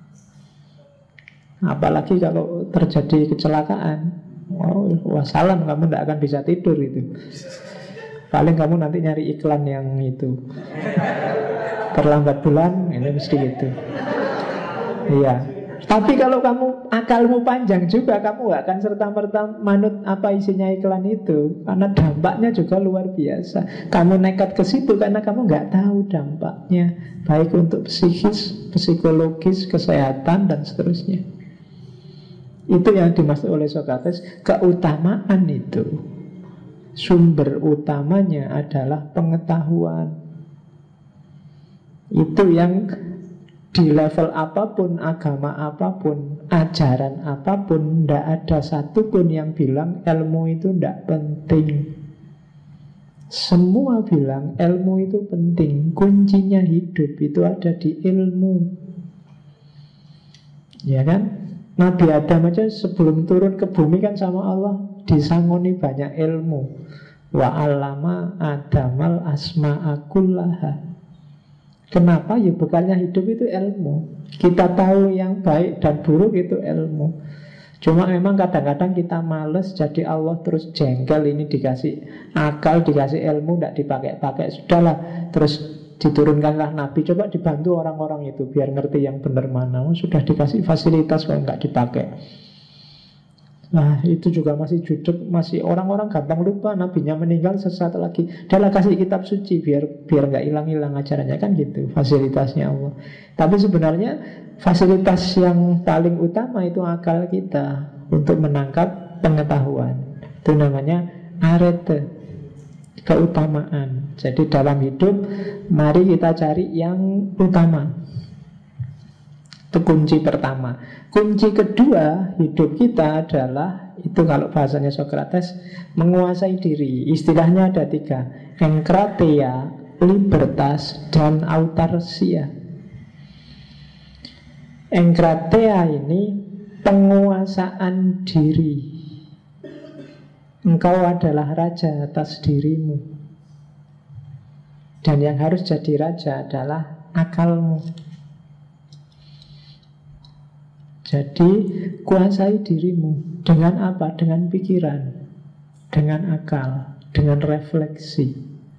Speaker 1: Apalagi kalau terjadi kecelakaan, wassalam, kamu tidak akan bisa tidur itu. Paling kamu nanti nyari iklan yang itu, terlambat bulan, ini mesti gitu. Iya. Tapi kalau kamu akalmu panjang juga, kamu gak akan serta-merta manut apa isinya iklan itu, karena dampaknya juga luar biasa. Kamu nekat ke situ karena kamu gak tahu dampaknya, baik untuk psikis, psikologis, kesehatan, dan seterusnya. Itu yang dimaksud oleh Socrates, keutamaan itu. Sumber utamanya adalah pengetahuan. Itu yang di level apapun, agama apapun, ajaran apapun, tidak ada satupun yang bilang ilmu itu tidak penting. Semua bilang ilmu itu penting. Kuncinya hidup itu ada di ilmu. Ya kan? Nabi Adam aja sebelum turun ke bumi kan sama Allah disangoni banyak ilmu. Wa 'allama Adamal asma'a kullaha. Kenapa? Ya bukannya hidup itu ilmu. Kita tahu yang baik dan buruk itu ilmu. Cuma memang kadang-kadang kita males, jadi Allah terus jengkel. Ini dikasih akal, dikasih ilmu, tidak dipakai-pakai. Sudahlah, terus diturunkanlah Nabi. Coba dibantu orang-orang itu biar ngerti yang benar mana. Sudah dikasih fasilitas kok nggak dipakai. Nah itu juga masih judek, masih orang-orang gampang lupa. Nabinya meninggal sesaat lagi, adalah kasih kitab suci biar nggak hilang-hilang ajarannya, kan gitu fasilitasnya Allah. Tapi sebenarnya fasilitas yang paling utama itu akal kita untuk menangkap pengetahuan. Itu namanya arete, keutamaan. Jadi dalam hidup mari kita cari yang utama. Itu kunci pertama. Kunci kedua hidup kita adalah, itu kalau bahasanya Socrates, menguasai diri. Istilahnya ada 3: enkrateia, libertas, dan autarsia. Enkrateia ini penguasaan diri. Engkau adalah raja atas dirimu, dan yang harus jadi raja adalah akalmu. Jadi kuasai dirimu. Dengan apa? Dengan pikiran, dengan akal, dengan refleksi.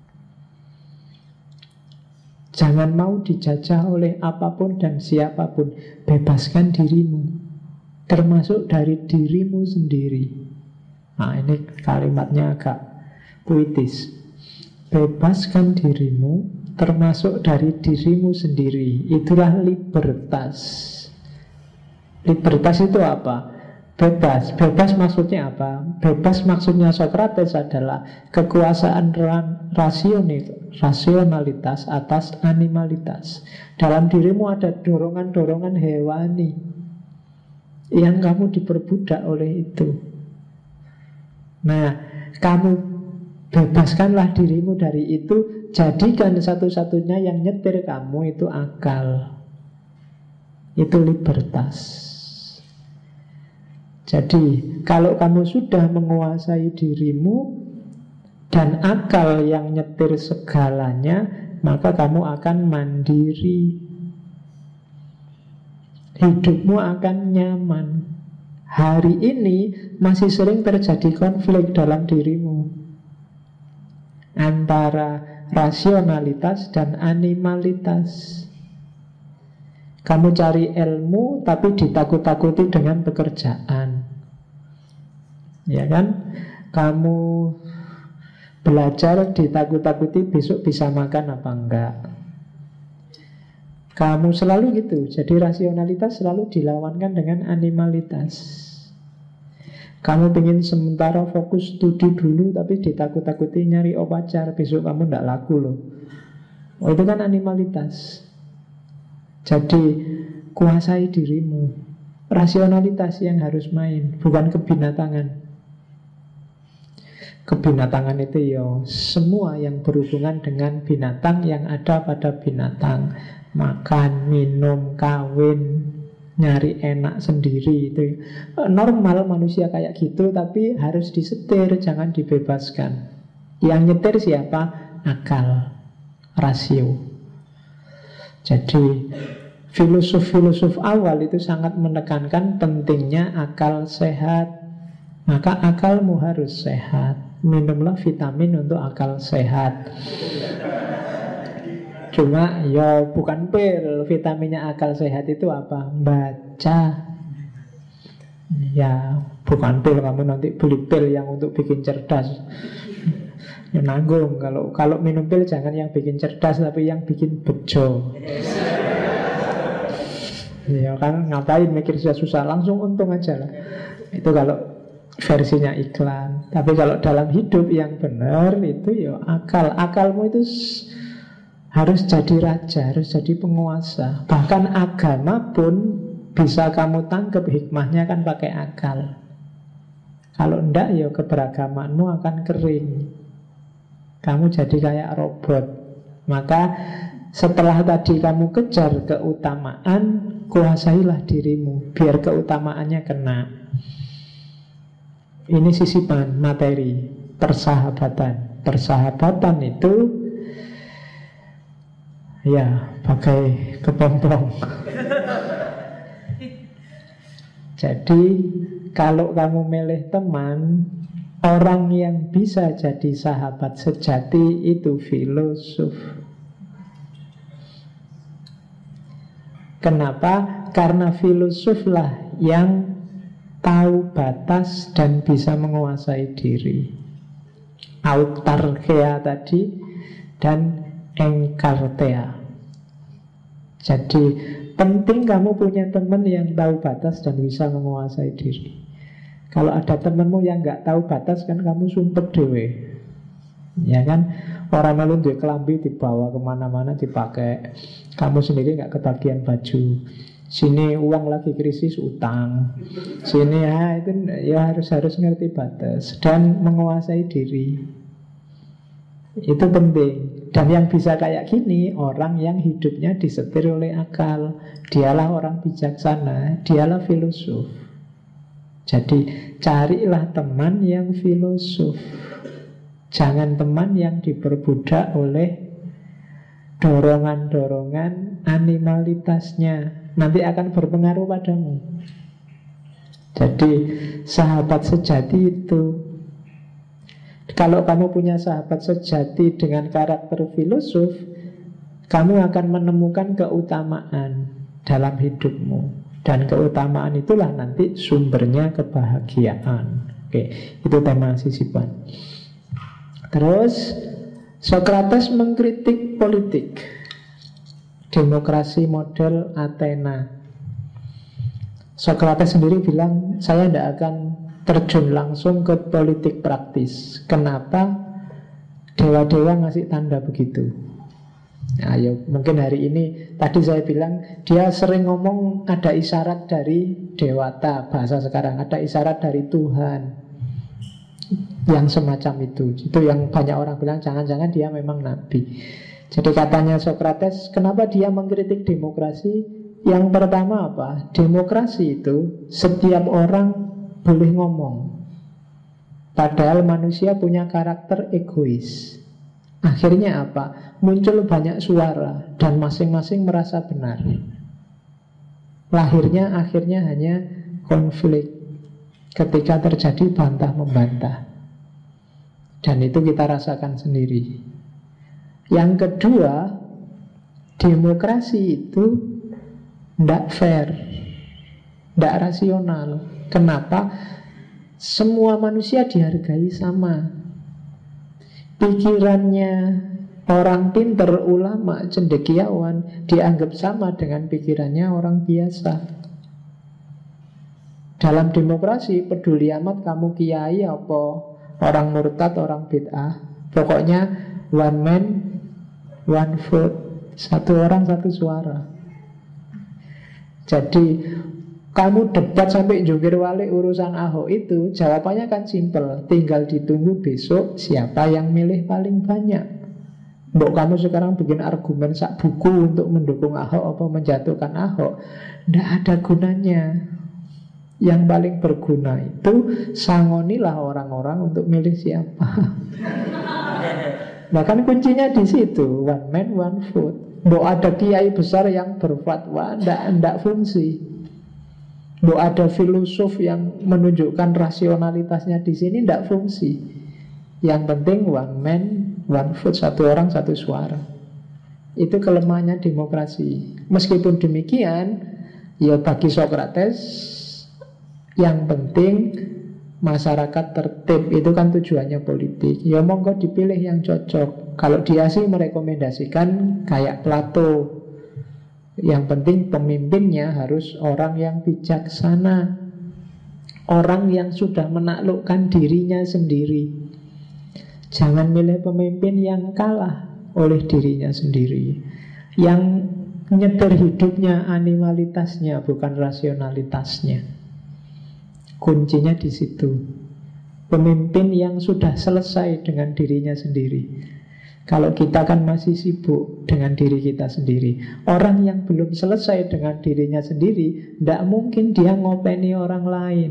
Speaker 1: Jangan mau dijajah oleh apapun dan siapapun. Bebaskan dirimu, termasuk dari dirimu sendiri. Nah ini kalimatnya agak puitis. Bebaskan dirimu, termasuk dari dirimu sendiri. Itulah libertas. Libertas itu apa? Bebas. Bebas maksudnya apa? Bebas maksudnya Sokrates adalah kekuasaan rasionalitas atas animalitas. Dalam dirimu ada dorongan-dorongan hewani yang kamu diperbudak oleh itu. Nah, kamu bebaskanlah dirimu dari itu. Jadikan satu-satunya yang nyetir kamu itu akal. Itu libertas. Jadi kalau kamu sudah menguasai dirimu dan akal yang nyetir segalanya, maka kamu akan mandiri. Hidupmu akan nyaman. Hari ini masih sering terjadi konflik dalam dirimu antara rasionalitas dan animalitas. Kamu cari ilmu tapi ditakut-takuti dengan pekerjaan, ya kan? Kamu belajar ditakut-takuti besok bisa makan apa enggak. Kamu selalu gitu. Jadi rasionalitas selalu dilawankan dengan animalitas. Kamu ingin sementara fokus studi dulu, tapi ditakut-takuti nyari pacar, besok kamu tidak laku loh. Oh, itu kan animalitas. Jadi kuasai dirimu. Rasionalitas yang harus main, bukan kebinatangan. Kebinatangan itu ya semua yang berhubungan dengan binatang, yang ada pada binatang. Makan, minum, kawin, nyari enak sendiri, itu normal manusia kayak gitu. Tapi harus disetir, jangan dibebaskan. Yang nyetir siapa? Akal, rasio. Jadi filosof-filosof awal itu sangat menekankan pentingnya akal sehat. Maka akalmu harus sehat. Minumlah vitamin untuk akal sehat. Cuma ya bukan pil. Vitaminnya akal sehat itu apa? Baca. Ya bukan pil. Kamu nanti beli pil yang untuk bikin cerdas. Ya nanggung. Kalau minum pil jangan yang bikin cerdas, tapi yang bikin bejo. Ya kan, ngapain mikir susah-susah, langsung untung aja lah. Itu kalau versinya iklan. Tapi kalau dalam hidup yang benar itu ya akal. Akalmu itu harus jadi raja, harus jadi penguasa. Bahkan agama pun bisa kamu tangkap hikmahnya kan pakai akal. Kalau enggak ya keberagamanmu akan kering. Kamu jadi kayak robot. Maka setelah tadi kamu kejar keutamaan, kuasailah dirimu biar keutamaannya kena. Ini sisipan materi persahabatan. Persahabatan itu ya pakai kepompong. Jadi kalau kamu milih teman, orang yang bisa jadi sahabat sejati itu filosof. Kenapa? Karena filosoflah yang tahu batas dan bisa menguasai diri. Autarkia tadi dan enkartea. Jadi penting kamu punya teman yang tahu batas dan bisa menguasai diri. Kalau ada temanmu yang nggak tahu batas, kan kamu sumpet dewe. Ya kan? Orang lalu duwe kelambi dibawa kemana-mana dipakai. Kamu sendiri nggak kebagian baju. Sini uang lagi krisis, utang. Sini ya itu ya harus ngerti batas dan menguasai diri. Itu penting. Dan yang bisa kayak gini orang yang hidupnya disetir oleh akal. Dialah orang bijaksana, dialah filosof. Jadi carilah teman yang filosof. Jangan teman yang diperbudak oleh dorongan-dorongan animalitasnya. Nanti akan berpengaruh padamu. Jadi sahabat sejati itu, kalau kamu punya sahabat sejati dengan karakter filosof, kamu akan menemukan keutamaan dalam hidupmu. Dan keutamaan itulah nanti sumbernya kebahagiaan. Oke, itu tema sisipan. Terus Sokrates mengkritik politik, demokrasi model Athena. Sokrates sendiri bilang, saya tidak akan terjun langsung ke politik praktis. Kenapa? Dewa-dewa ngasih tanda begitu. Nah, ayo, mungkin hari ini, tadi saya bilang dia sering ngomong ada isyarat dari dewata, bahasa sekarang ada isyarat dari Tuhan, yang semacam itu. Itu yang banyak orang bilang jangan-jangan dia memang nabi. Jadi katanya Sokrates, kenapa dia mengkritik demokrasi? Yang pertama apa? Demokrasi itu setiap orang boleh ngomong, padahal manusia punya karakter egois. Akhirnya apa? Muncul banyak suara dan masing-masing merasa benar. Lahirnya akhirnya hanya konflik ketika terjadi bantah-membantah. Dan itu kita rasakan sendiri. Yang kedua, demokrasi itu tidak fair, tidak rasional. Kenapa? Semua manusia dihargai sama. Pikirannya orang pinter, ulama, cendekiawan dianggap sama dengan pikirannya orang biasa. Dalam demokrasi peduli amat kamu kiai apa orang murtad, orang bid'ah. Pokoknya one man, one vote. Satu orang, satu suara. Jadi kamu debat sampai jungkir balik urusan Ahok itu, jawabannya kan simpel. Tinggal ditunggu besok siapa yang milih paling banyak. Mbok kamu sekarang bikin argumen sak buku untuk mendukung Ahok apa menjatuhkan Ahok, tidak ada gunanya. Yang paling berguna itu sangonilah orang-orang untuk milih siapa. Bahkan kuncinya di situ, one man one vote. Mbok ada kiai besar yang berfatwa, tidak fungsi. Mbok ada filosof yang menunjukkan rasionalitasnya di sini, tidak fungsi. Yang penting one man one vote, satu orang satu suara. Itu kelemahannya demokrasi. Meskipun demikian, ya bagi Sokrates yang penting masyarakat tertib. Itu kan tujuannya politik. Ya monggo dipilih yang cocok. Kalau dia sih merekomendasikan kayak Plato, yang penting pemimpinnya harus orang yang bijaksana, orang yang sudah menaklukkan dirinya sendiri. Jangan milih pemimpin yang kalah oleh dirinya sendiri, yang nyetir hidupnya animalitasnya, bukan rasionalitasnya. Kuncinya di situ. Pemimpin yang sudah selesai dengan dirinya sendiri. Kalau kita kan masih sibuk dengan diri kita sendiri. Orang yang belum selesai dengan dirinya sendiri, tidak mungkin dia ngopeni orang lain.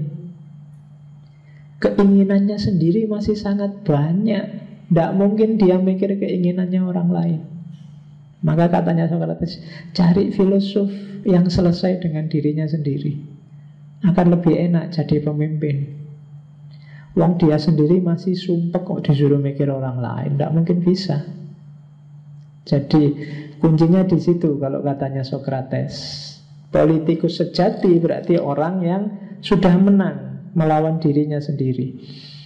Speaker 1: Keinginannya sendiri masih sangat banyak. Tidak mungkin dia mikir keinginannya orang lain. Maka katanya Sokrates, cari filosof yang selesai dengan dirinya sendiri. Akan lebih enak jadi pemimpin. Wong dia sendiri masih sumpek kok disuruh mikir orang lain, tidak mungkin bisa. Jadi kuncinya di situ kalau katanya Sokrates. Politikus sejati berarti orang yang sudah menang melawan dirinya sendiri.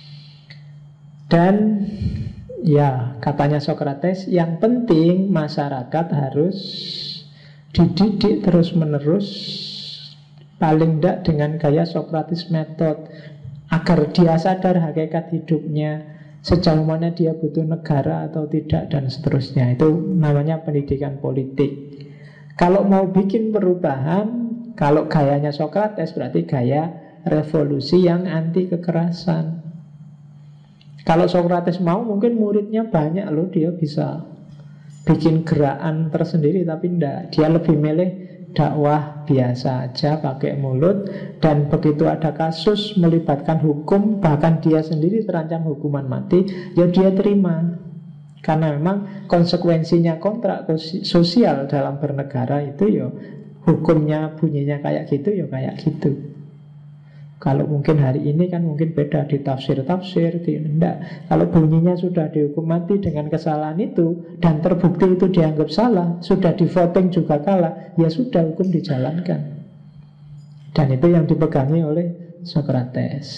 Speaker 1: Dan ya katanya Sokrates, yang penting masyarakat harus dididik terus-menerus, paling tidak dengan gaya Sokrates method, agar dia sadar hakikat hidupnya, sejauh mana dia butuh negara atau tidak, dan seterusnya. Itu namanya pendidikan politik. Kalau mau bikin perubahan, kalau gayanya Sokrates berarti gaya revolusi yang anti kekerasan. Kalau Sokrates mau, mungkin muridnya banyak loh, dia bisa bikin gerakan tersendiri. Tapi enggak, dia lebih milih dakwah biasa aja pakai mulut, dan begitu ada kasus melibatkan hukum, bahkan dia sendiri terancam hukuman mati, ya dia terima. Karena memang konsekuensinya kontrak sosial dalam bernegara itu ya hukumnya bunyinya kayak gitu, ya kayak gitu. Kalau mungkin hari ini kan mungkin beda, ditafsir-tafsir, enggak. Kalau bunyinya sudah dihukum mati dengan kesalahan itu, dan terbukti itu dianggap salah, sudah di voting juga kalah, ya sudah, hukum dijalankan. Dan itu yang dipegangi oleh Sokrates.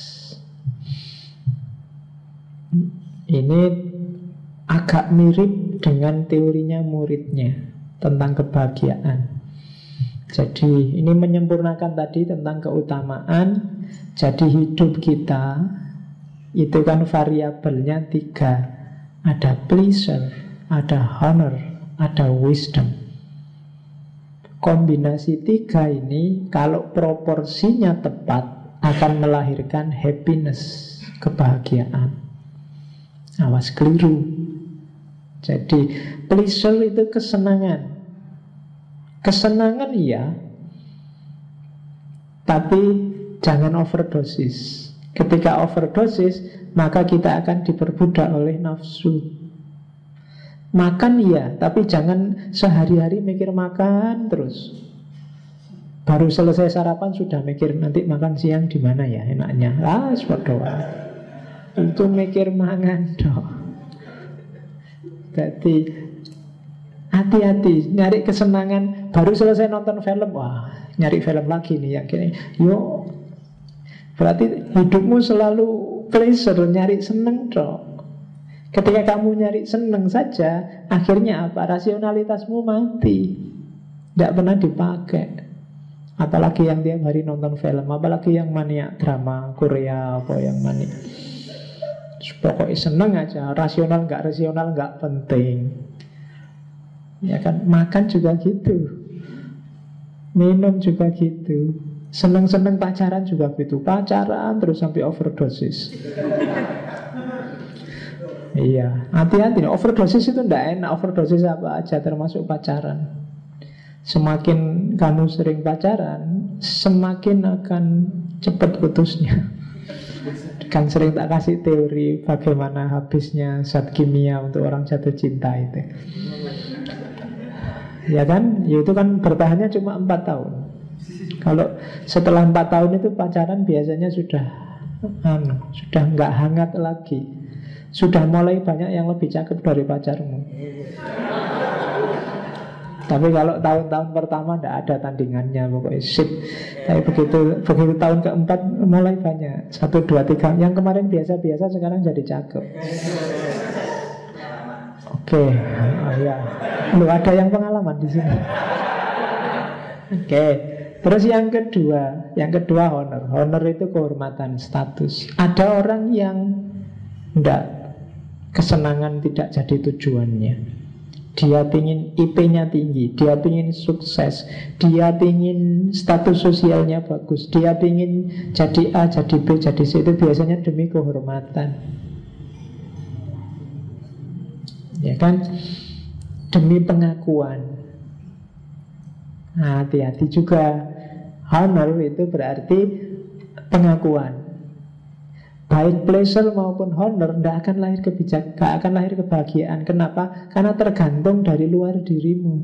Speaker 1: Ini agak mirip dengan teorinya muridnya tentang kebahagiaan. Jadi ini menyempurnakan tadi tentang keutamaan. Jadi hidup kita itu kan variabelnya 3. Ada pleasure, ada honor, ada wisdom. Kombinasi 3 ini kalau proporsinya tepat akan melahirkan happiness, kebahagiaan. Awas keliru. Jadi pleasure itu kesenangan. Kesenangan iya, tapi jangan overdosis. Ketika overdosis, maka kita akan diperbudak oleh nafsu. Makan iya, tapi jangan sehari-hari mikir makan terus. Baru selesai sarapan sudah mikir nanti makan siang di mana ya enaknya. Sepodoan. Itu mikir mangan dong. Jadi hati-hati, nyari kesenangan. Baru selesai nonton film, wah nyari film lagi nih yang gini. Yuk, berarti hidupmu selalu pleasure, nyari seneng dong. Ketika kamu nyari seneng saja, akhirnya apa? Rasionalitasmu mati, tidak pernah dipakai. Apalagi yang tiap hari nonton film, apalagi yang maniak drama Korea, apa yang maniak. Pokoknya seneng aja, rasional nggak penting. Ya kan, makan juga gitu, minum juga gitu, seneng-seneng pacaran juga gitu, pacaran terus sampai overdosis. Iya, hati-hati. Overdosis itu tidak enak. Overdosis apa aja termasuk pacaran. Semakin kamu sering pacaran, semakin akan cepat putusnya. Kan sering tak kasih teori bagaimana habisnya zat kimia untuk orang jatuh cinta itu. Ya kan, ya itu kan bertahannya cuma 4 tahun. Kalau setelah 4 tahun itu pacaran biasanya sudah nggak hangat lagi. Sudah mulai banyak yang lebih cakep dari pacarmu. Tapi kalau tahun-tahun pertama tidak ada tandingannya, pokoknya sip. Tapi begitu tahun keempat mulai banyak, 1, 2, 3. Yang kemarin biasa-biasa sekarang jadi cakep. Oke, ya. Lu ada yang pengalaman di sini. Oke. Terus yang kedua honor. Honor itu kehormatan, status. Ada orang yang enggak, kesenangan tidak jadi tujuannya. Dia pingin IP-nya tinggi, dia pingin sukses, dia pingin status sosialnya bagus, dia pingin jadi A, jadi B, jadi C. Itu biasanya demi kehormatan, ya kan, demi pengakuan. Nah, hati-hati juga. Honor itu berarti pengakuan. Baik pleasure maupun honor tidak akan lahir gak akan lahir kebahagiaan. Kenapa? Karena tergantung dari luar dirimu.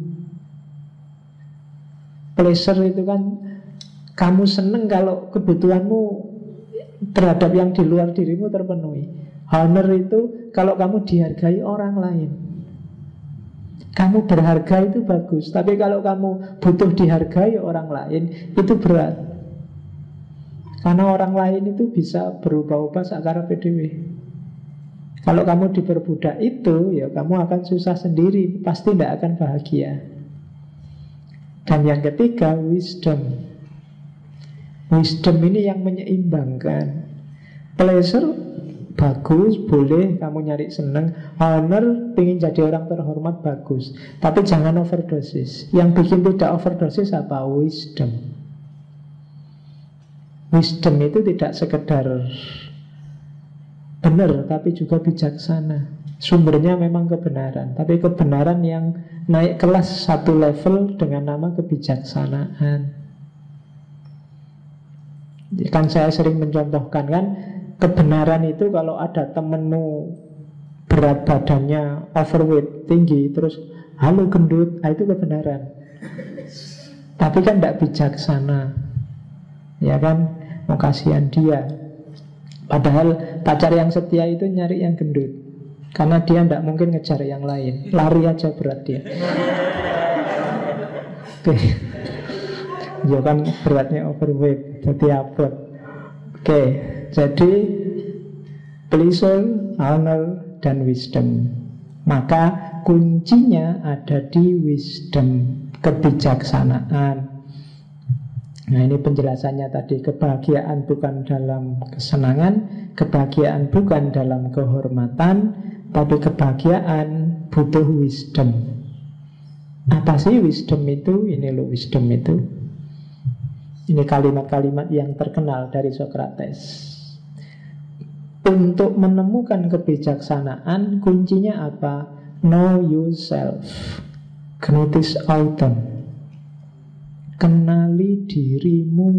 Speaker 1: Pleasure itu kan kamu seneng kalau kebutuhanmu terhadap yang di luar dirimu terpenuhi. Honor itu kalau kamu dihargai orang lain. Kamu berharga itu bagus, tapi kalau kamu butuh dihargai orang lain, itu berat. Karena orang lain itu bisa berubah-ubah sakara PDW. Kalau kamu diperbudak itu, ya kamu akan susah sendiri, pasti tidak akan bahagia. Dan yang ketiga, wisdom. Wisdom ini yang menyeimbangkan. Pleasure bagus, boleh kamu nyari seneng. Honor, ingin jadi orang terhormat, bagus. Tapi jangan overdosis. Yang bikin tidak overdosis apa? Wisdom. Wisdom itu tidak sekedar benar, tapi juga bijaksana. Sumbernya memang kebenaran, tapi kebenaran yang naik kelas 1 level dengan nama kebijaksanaan. Kan saya sering mencontohkan kan, kebenaran itu kalau ada temenmu berat badannya overweight, tinggi, terus halo gendut, itu kebenaran. Tapi kan tidak bijaksana, ya kan, mau kasihan dia. Padahal pacar yang setia itu nyari yang gendut, karena dia tidak mungkin ngejar yang lain. Lari aja berat dia. Oke. Ya kan beratnya overweight, jadi abot. Oke, jadi pleasure, honor, dan wisdom. Maka kuncinya ada di wisdom, kebijaksanaan. Nah, ini penjelasannya tadi. Kebahagiaan bukan dalam kesenangan, kebahagiaan bukan dalam kehormatan, tapi kebahagiaan butuh wisdom. Apa sih wisdom itu? Ini loh wisdom itu. Ini kalimat-kalimat yang terkenal dari Socrates. Untuk menemukan kebijaksanaan, kuncinya apa? Know yourself. Gnotis autem. Kenali dirimu.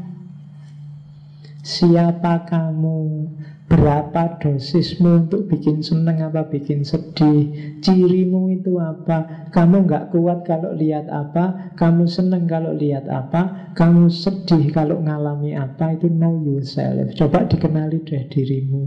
Speaker 1: Siapa kamu? Berapa dosismu untuk bikin seneng apa bikin sedih? Cirimu itu apa? Kamu gak kuat kalau lihat apa? Kamu seneng kalau lihat apa? Kamu sedih kalau ngalami apa? Itu know yourself. Coba dikenali deh dirimu.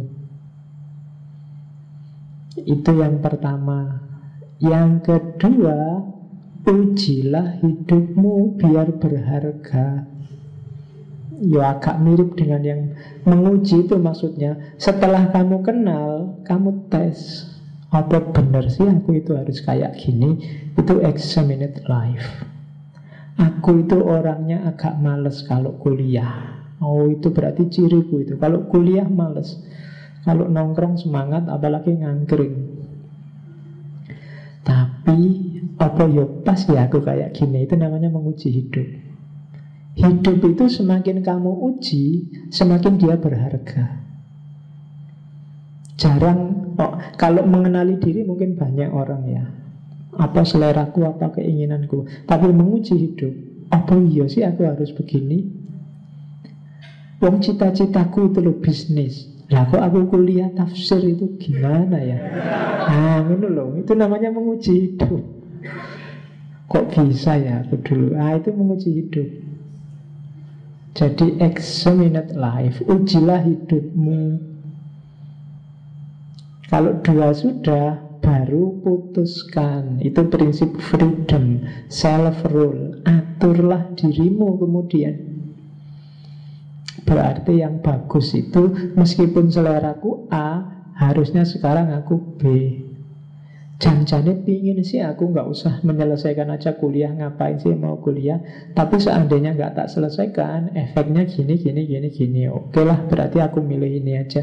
Speaker 1: Itu yang pertama. Yang kedua, ujilah hidupmu biar berharga. Ya agak mirip dengan yang menguji itu maksudnya. Setelah kamu kenal, kamu tes. Apa benar sih aku itu harus kayak gini? Itu examined life. Aku itu orangnya agak males kalau kuliah. Oh, itu berarti ciriku itu. Kalau kuliah males. Kalau nongkrong semangat, apalagi ngangkring. Tapi apa ya pas ya aku kayak gini? Itu namanya menguji hidup. Hidup itu semakin kamu uji, semakin dia berharga. Jarang, kalau mengenali diri mungkin banyak orang ya. Apa seleraku, apa keinginanku. Tapi menguji hidup, apa iya sih aku harus begini? Wong cita-citaku itu loh bisnis. Lah kok aku kuliah tafsir itu gimana ya? Nah, itu namanya menguji hidup. Kok bisa ya aku dulu? Itu menguji hidup. Jadi examined life, ujilah hidupmu. Kalau dua sudah, baru putuskan. Itu prinsip freedom, self-rule. Aturlah dirimu kemudian. Berarti yang bagus itu, meskipun seleraku A, harusnya sekarang aku B. Jangan-jangan pingin sih aku nggak usah menyelesaikan aja kuliah. Ngapain sih mau kuliah? Tapi seandainya nggak tak selesaikan, efeknya gini. Oke lah, berarti aku milih ini aja.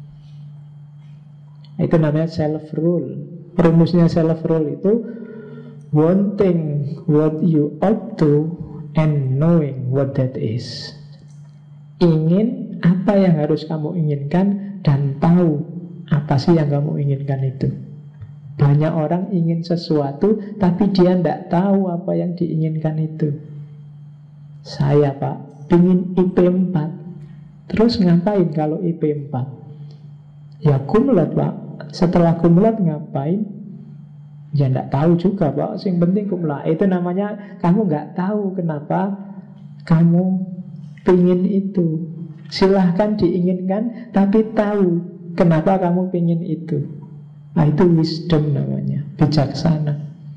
Speaker 1: Itu namanya self-rule. Rumusnya self-rule itu wanting what you ought to and knowing what that is. Ingin apa yang harus kamu inginkan dan tahu apa sih yang kamu inginkan itu. Banyak orang ingin sesuatu tapi dia tidak tahu apa yang diinginkan itu. Saya Pak, ingin IP 4. Terus ngapain kalau IP 4? Ya kumulat Pak. Setelah kumulat ngapain? Ya tidak tahu juga Pak. Yang penting kumulat. Itu namanya kamu nggak tahu kenapa kamu pingin itu. Silahkan diinginkan tapi tahu kenapa kamu pingin itu. Itu wisdom namanya, bijaksana.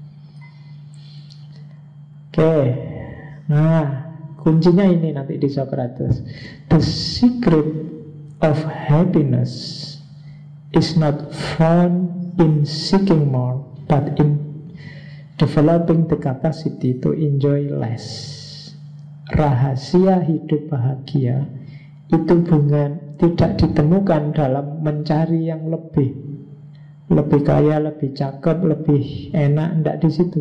Speaker 1: Oke. Nah, kuncinya ini nanti di Socrates. The secret of happiness is not found in seeking more, but in developing the capacity to enjoy less. Rahasia hidup bahagia itu tidak ditemukan dalam mencari yang lebih kaya, lebih cakep, lebih enak, tidak di situ.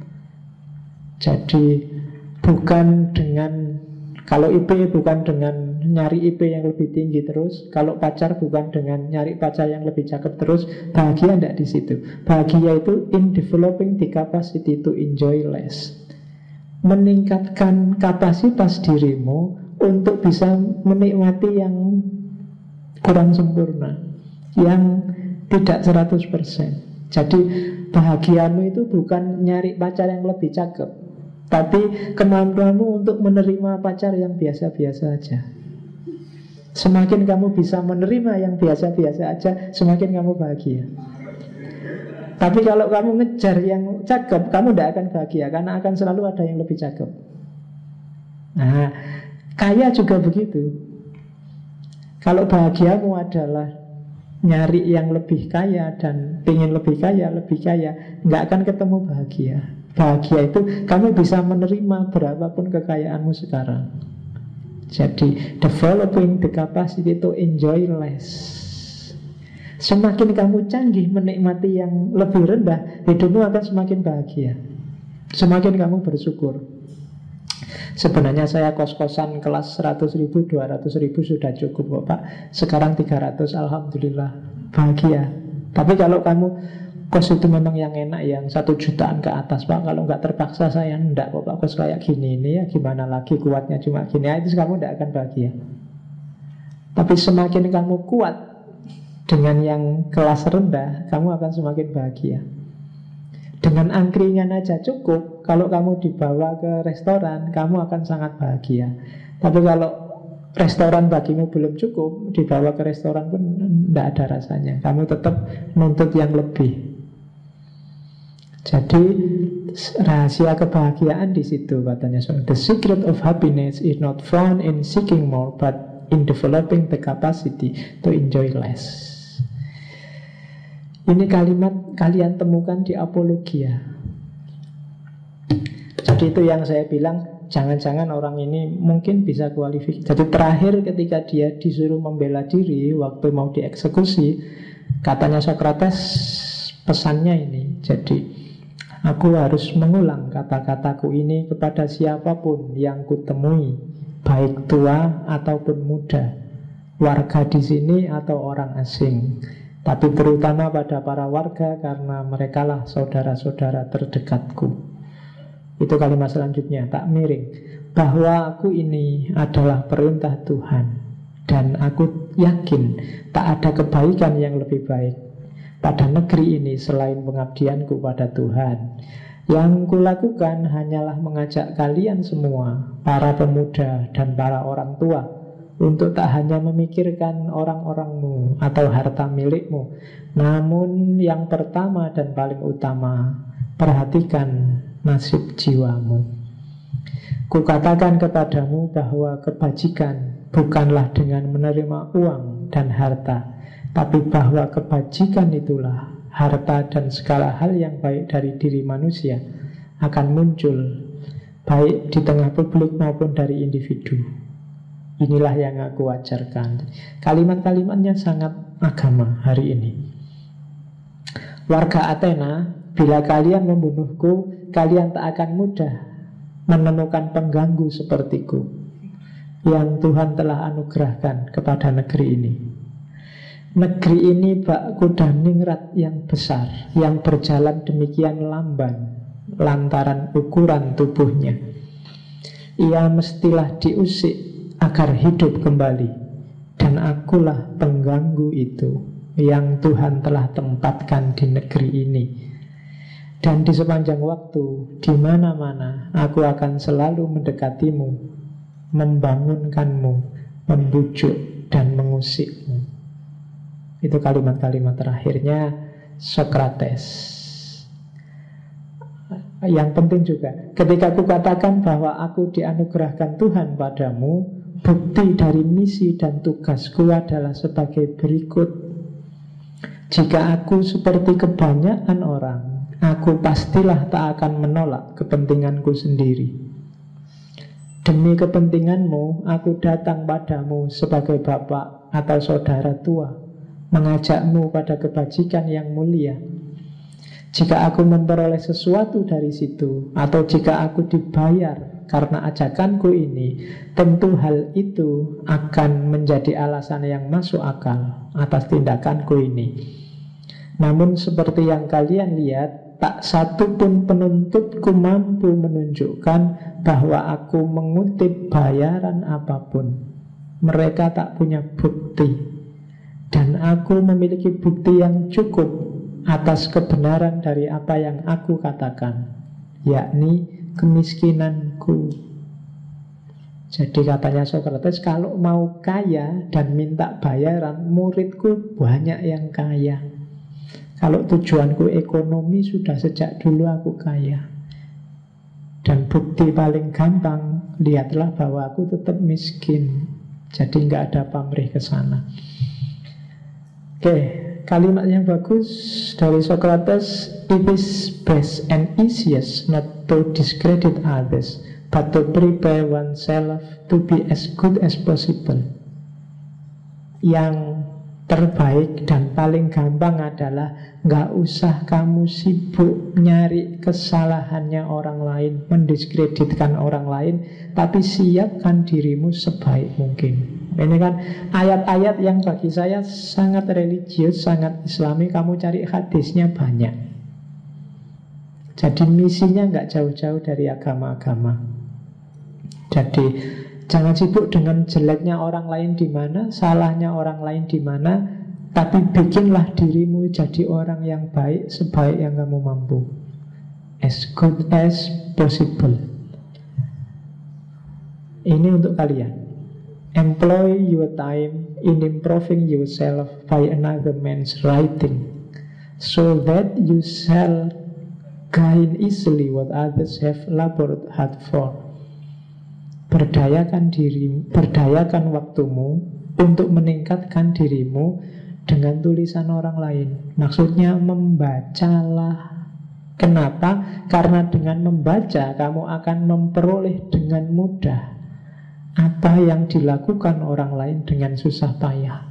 Speaker 1: Jadi bukan dengan, kalau IP bukan dengan nyari IP yang lebih tinggi terus, kalau pacar bukan dengan nyari pacar yang lebih cakep terus. Bahagia tidak di situ. Bahagia itu in developing the capacity to enjoy less. Meningkatkan kapasitas dirimu untuk bisa menikmati yang kurang sempurna, yang tidak 100%. Jadi bahagiamu itu bukan nyari pacar yang lebih cakep, tapi kemampuanmu untuk menerima pacar yang biasa-biasa aja. Semakin kamu bisa menerima yang biasa-biasa aja, semakin kamu bahagia. Tapi kalau kamu ngejar yang cakep, kamu tidak akan bahagia, karena akan selalu ada yang lebih cakep. Nah, kaya juga begitu. Kalau bahagiamu adalah nyari yang lebih kaya dan pengen lebih kaya, nggak akan ketemu bahagia. Bahagia itu kamu bisa menerima berapapun kekayaanmu sekarang. Jadi developing the capacity to enjoy less. Semakin kamu canggih menikmati yang lebih rendah, hidupmu akan semakin bahagia. Semakin kamu bersyukur. Sebenarnya saya kos-kosan kelas 100.000, 200.000 sudah cukup kok Pak. Sekarang 300, Alhamdulillah, bahagia. Tapi kalau kamu kos itu memang yang enak, yang 1 jutaan ke atas Pak, kalau nggak terpaksa saya enggak kok Pak, kos kayak gini ini ya gimana lagi, kuatnya cuma gini, itu kamu tidak akan bahagia. Tapi semakin kamu kuat dengan yang kelas rendah, kamu akan semakin bahagia. Dengan angkringan aja cukup. Kalau kamu dibawa ke restoran, kamu akan sangat bahagia. Tapi kalau restoran bagimu belum cukup, dibawa ke restoran pun tidak ada rasanya. Kamu tetap nuntut yang lebih. Jadi rahasia kebahagiaan di situ katanya. So, the secret of happiness is not found in seeking more, but in developing the capacity to enjoy less. Ini kalimat kalian temukan di Apologia. Jadi itu yang saya bilang, jangan-jangan orang ini mungkin bisa kualifikasi. Jadi terakhir ketika dia disuruh membela diri waktu mau dieksekusi, katanya Sokrates pesannya ini. Jadi aku harus mengulang kata-kataku ini kepada siapapun yang kutemui, baik tua ataupun muda, warga di sini atau orang asing. Tapi terutama pada para warga, karena merekalah saudara-saudara terdekatku. Itu kalimat selanjutnya, tak miring, bahwa aku ini adalah perintah Tuhan, dan aku yakin tak ada kebaikan yang lebih baik pada negeri ini selain pengabdianku pada Tuhan. Yang kulakukan hanyalah mengajak kalian semua, para pemuda dan para orang tua, untuk tak hanya memikirkan orang-orangmu atau harta milikmu, namun yang pertama dan paling utama, perhatikan nasib jiwamu. Kukatakan kepadamu bahwa kebajikan bukanlah dengan menerima uang dan harta, tapi bahwa kebajikan itulah harta dan segala hal yang baik dari diri manusia akan muncul, baik di tengah publik maupun dari individu. Inilah yang aku ajarkan. Kalimat-kalimatnya sangat agama hari ini. Warga Athena, bila kalian membunuhku, kalian tak akan mudah menemukan pengganggu sepertiku yang Tuhan telah anugerahkan kepada negeri ini. Negeri ini bak kuda ningrat yang besar, yang berjalan demikian lamban lantaran ukuran tubuhnya. Ia mestilah diusik agar hidup kembali, dan akulah pengganggu itu yang Tuhan telah tempatkan di negeri ini. Dan di sepanjang waktu, di mana-mana aku akan selalu mendekatimu, membangunkanmu, membujuk dan mengusikmu. Itu kalimat-kalimat terakhirnya Sokrates. Yang penting juga, ketika aku katakan bahwa aku dianugerahkan Tuhan padamu, bukti dari misi dan tugasku adalah sebagai berikut. Jika aku seperti kebanyakan orang, aku pastilah tak akan menolak kepentinganku sendiri. Demi kepentinganmu, aku datang padamu sebagai bapak atau saudara tua, mengajakmu pada kebajikan yang mulia. Jika aku memperoleh sesuatu dari situ, atau jika aku dibayar karena ajakanku ini, tentu hal itu akan menjadi alasan yang masuk akal atas tindakanku ini. Namun seperti yang kalian lihat, tak satu pun penuntutku mampu menunjukkan bahwa aku mengutip bayaran apapun. Mereka tak punya bukti, dan aku memiliki bukti yang cukup atas kebenaran dari apa yang aku katakan, yakni kemiskinanku. Jadi katanya Sokrates, kalau mau kaya dan minta bayaran, muridku banyak yang kaya. Kalau tujuanku ekonomi, sudah sejak dulu aku kaya. Dan bukti paling gampang, lihatlah bahwa aku tetap miskin. Jadi nggak ada pamrih ke sana. Oke, kalimat yang bagus dari Socrates. It is best and easiest not to discredit others, but to prepare oneself to be as good as possible. Yang terbaik dan paling gampang adalah nggak usah kamu sibuk nyari kesalahannya orang lain, mendiskreditkan orang lain, tapi siapkan dirimu sebaik mungkin. Ini kan ayat-ayat yang bagi saya sangat religius, sangat islami. Kamu cari hadisnya banyak. Jadi misinya nggak jauh-jauh dari agama-agama. Jadi jangan sibuk dengan jeleknya orang lain di mana, salahnya orang lain di mana, tapi bikinlah dirimu jadi orang yang baik sebaik yang kamu mampu. As good as possible. Ini untuk kalian. Employ your time in improving yourself by another man's writing, so that you shall gain easily what others have labored hard for. Berdayakan dirimu, berdayakan waktumu untuk meningkatkan dirimu dengan tulisan orang lain. Maksudnya membacalah. Kenapa? Karena dengan membaca kamu akan memperoleh dengan mudah apa yang dilakukan orang lain dengan susah payah.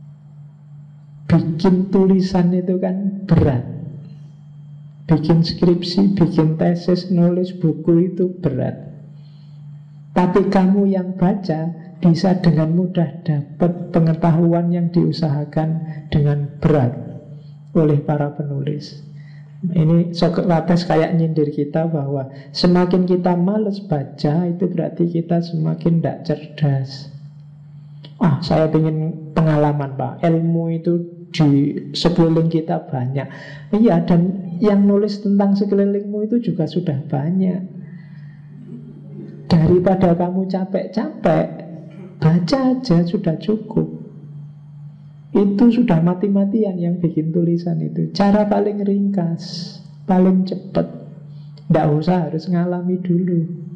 Speaker 1: Bikin tulisan itu kan berat. Bikin skripsi, bikin tesis, nulis buku itu berat. Tapi kamu yang baca bisa dengan mudah dapat pengetahuan yang diusahakan dengan berat oleh para penulis. Ini Socrates kayak nyindir kita bahwa semakin kita males baca, itu berarti kita semakin tidak cerdas. Saya ingin pengalaman Pak, ilmu itu di sekeliling kita banyak. Iya, dan yang nulis tentang sekelilingmu itu juga sudah banyak. Daripada kamu capek-capek, baca aja sudah cukup. Itu sudah mati-matian yang bikin tulisan itu. Cara paling ringkas, paling cepat. Tidak usah harus ngalami dulu.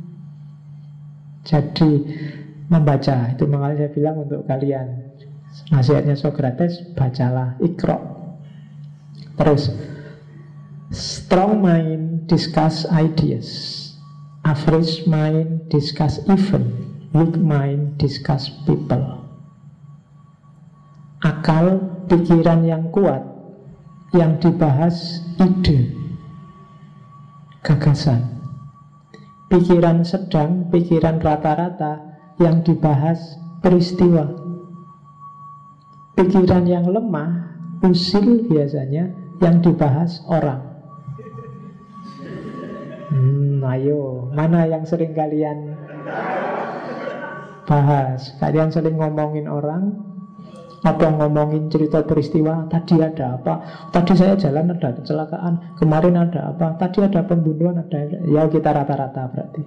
Speaker 1: Jadi membaca, itu makanya saya bilang untuk kalian, nasihatnya Socrates, bacalah, ikra. Terus, strong mind discuss ideas, average mind discuss event, weak mind discuss people. Akal, pikiran yang kuat, yang dibahas ide, gagasan. Pikiran sedang, pikiran rata-rata, yang dibahas peristiwa. Pikiran yang lemah, usil biasanya, yang dibahas orang. Ayo, mana yang sering kalian bahas? Kalian sering ngomongin orang atau ngomongin cerita peristiwa? Tadi ada apa? Tadi saya jalan ada kecelakaan. Kemarin ada apa? Tadi ada pembunuhan, ada. Ya kita rata-rata berarti.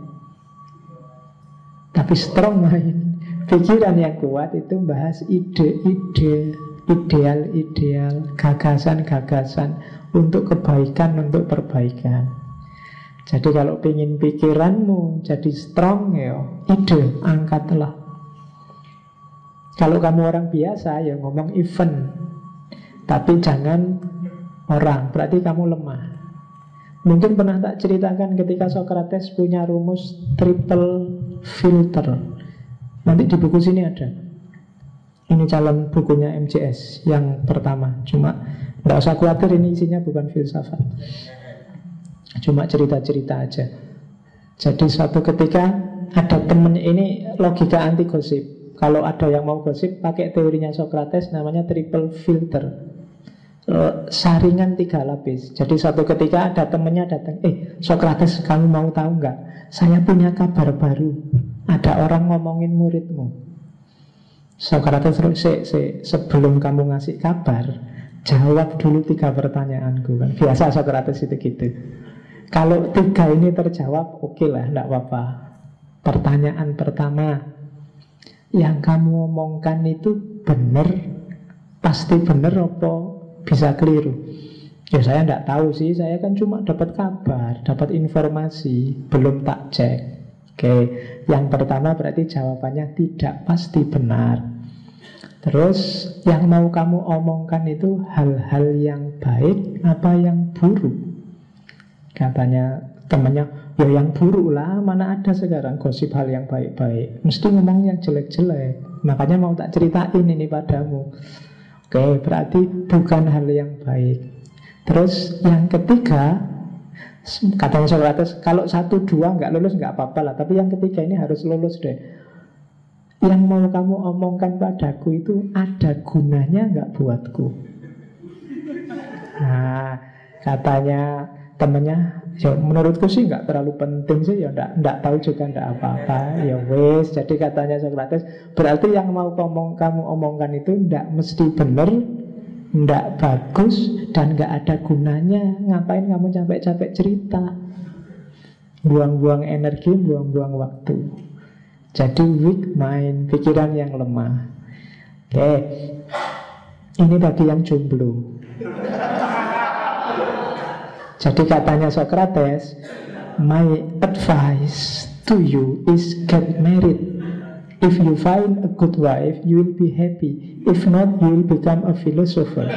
Speaker 1: Tapi strong mind, pikiran yang kuat itu bahas ide-ide, ideal-ideal, gagasan-gagasan untuk kebaikan, untuk perbaikan. Jadi kalau ingin pikiranmu jadi strong, ya ide, angkatlah. Kalau kamu orang biasa, ya ngomong event, tapi jangan orang, berarti kamu lemah. Mungkin pernah tak ceritakan ketika Socrates punya rumus triple filter. Nanti di buku sini ada. Ini calon bukunya MJS yang pertama. Cuma tidak usah khawatir, ini isinya bukan filsafat, cuma cerita-cerita aja. Jadi suatu ketika ada temennya, ini logika anti gosip. Kalau ada yang mau gosip, pakai teorinya Socrates, namanya triple filter, saringan 3 lapis. Jadi suatu ketika ada temennya datang, Socrates, kamu mau tahu nggak? Saya punya kabar baru. Ada orang ngomongin muridmu. Socrates terus, sebelum kamu ngasih kabar, jawab dulu 3 pertanyaanku kan. Biasa Socrates itu gitu. Kalau 3 ini terjawab, oke lah, enggak apa-apa. Pertanyaan pertama, yang kamu omongkan itu benar, pasti benar apa bisa keliru? Ya saya enggak tahu sih, saya kan cuma dapat kabar, dapat informasi, belum tak cek. Oke, yang pertama berarti jawabannya tidak pasti benar. Terus yang mau kamu omongkan itu hal-hal yang baik apa yang buruk? Katanya temannya, ya yang buruk lah, mana ada sekarang gosip hal yang baik-baik, mesti ngomong yang jelek-jelek. Makanya mau tak ceritain ini padamu. Oke, berarti bukan hal yang baik. Terus yang ketiga, katanya Socrates, kalau 1-2 nggak lulus nggak apa-apa lah, tapi yang ketiga ini harus lulus deh. Yang mau kamu omongkan padaku itu ada gunanya nggak buatku? Nah, katanya temennya, ya menurutku sih nggak terlalu penting sih, ya nggak tahu juga nggak apa-apa, ya wes. Jadi katanya Socrates, berarti yang mau kamu omongkan itu nggak mesti benar, nggak bagus, dan nggak ada gunanya. Ngapain kamu capek-capek cerita? Buang-buang energi, buang-buang waktu. Jadi weak mind, pikiran yang lemah. Oke, ini bagi yang jomblo. Jadi katanya Socrates, my advice to you is get married. If you find a good wife, you will be happy. If not, you will become a philosopher.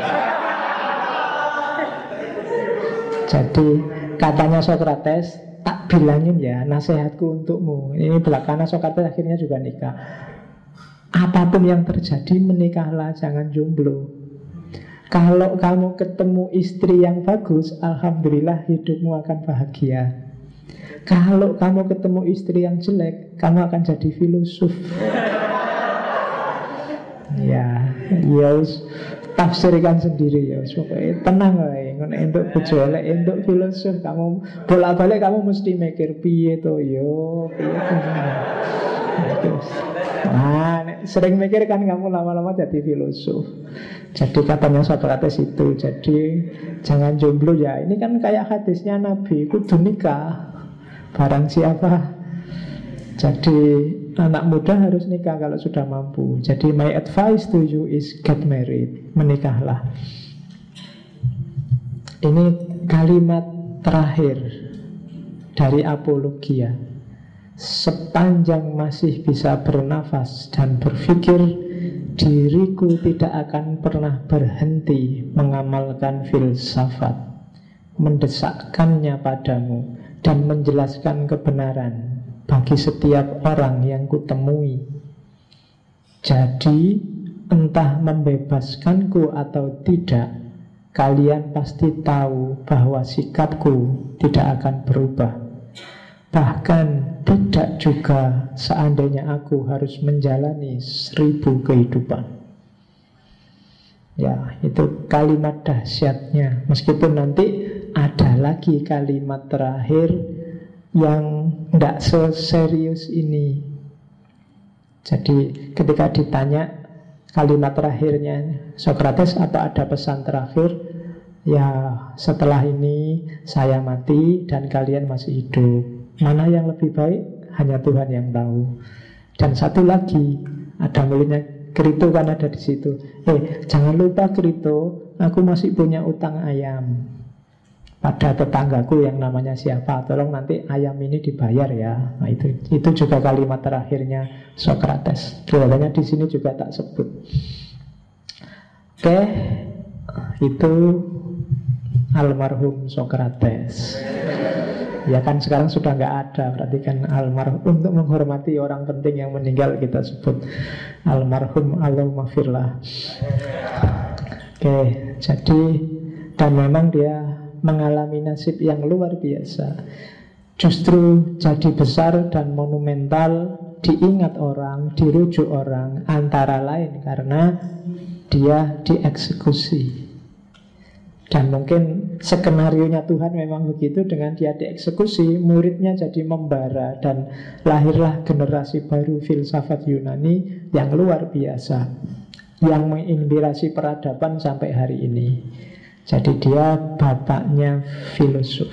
Speaker 1: Jadi katanya Socrates, tak bilangin ya, nasihatku untukmu. Ini belakangan Socrates akhirnya juga nikah. Apapun yang terjadi, menikahlah, jangan jomblo. Kalau kamu ketemu istri yang bagus, alhamdulillah hidupmu akan bahagia. Kalau kamu ketemu istri yang jelek, kamu akan jadi filosof. Ya, tafsirkan sendiri ya. Supaya tenang wae, untuk bojo elek, untuk filosof kamu bolak-balik kamu mesti mikir piye to yo, piye to. Nah, sering mikir kan kamu lama-lama jadi filosof. Jadi katanya Socrates itu, jadi jangan jomblo ya. Ini kan kayak hadisnya Nabi, kudu nikah. Barang siapa. Jadi anak muda harus nikah kalau sudah mampu. Jadi my advice to you is get married. Menikahlah. Ini kalimat terakhir dari Apologia. Sepanjang masih bisa bernafas dan berpikir, diriku tidak akan pernah berhenti mengamalkan filsafat, mendesakkannya padamu, dan menjelaskan kebenaran bagi setiap orang yang kutemui. Jadi, entah membebaskanku atau tidak, kalian pasti tahu bahwa sikapku tidak akan berubah. Bahkan tidak juga seandainya aku harus menjalani 1000 kehidupan. Ya, itu kalimat dahsyatnya. Meskipun nanti ada lagi kalimat terakhir yang tidak seserius ini. Jadi ketika ditanya kalimat terakhirnya Socrates, apa ada pesan terakhir? Ya, setelah ini saya mati dan kalian masih hidup. Mana yang lebih baik? Hanya Tuhan yang tahu. Dan satu lagi, ada mulutnya Krito kan ada di situ. Jangan lupa Krito, aku masih punya utang ayam pada tetanggaku yang namanya siapa. Tolong nanti ayam ini dibayar ya. Nah, itu juga kalimat terakhirnya Socrates. Kelihatannya di sini juga tak sebut. Oke, itu almarhum Socrates. Ya kan sekarang sudah nggak ada, berarti kan almarhum. Untuk menghormati orang penting yang meninggal kita sebut almarhum, Allahumma Oke, jadi dan memang dia mengalami nasib yang luar biasa. Justru jadi besar dan monumental, diingat orang, dirujuk orang, antara lain karena dia dieksekusi. Dan mungkin skenarionya Tuhan memang begitu. Dengan dia dieksekusi, muridnya jadi membara, dan lahirlah generasi baru filsafat Yunani yang luar biasa, yang menginspirasi peradaban sampai hari ini. Jadi dia bapaknya filosof.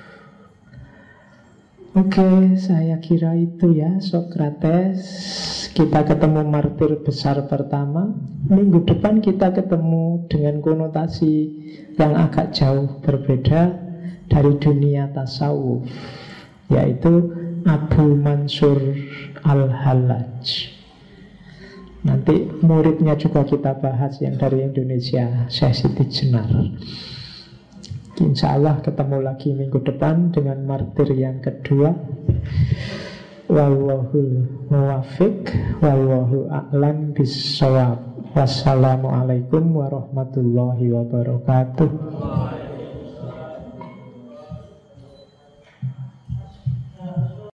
Speaker 1: Oke, saya kira itu ya Socrates. Kita ketemu martir besar pertama. Minggu depan kita ketemu dengan konotasi yang agak jauh berbeda dari dunia tasawuf, yaitu Abu Mansur Al-Hallaj. Nanti muridnya juga kita bahas yang dari Indonesia, Syekh Siti Jenar. Insya Allah ketemu lagi minggu depan dengan martir yang kedua. Wallahul muwafiq, wallahu a'lam bissawab. Wassalamualaikum warahmatullahi wabarakatuh.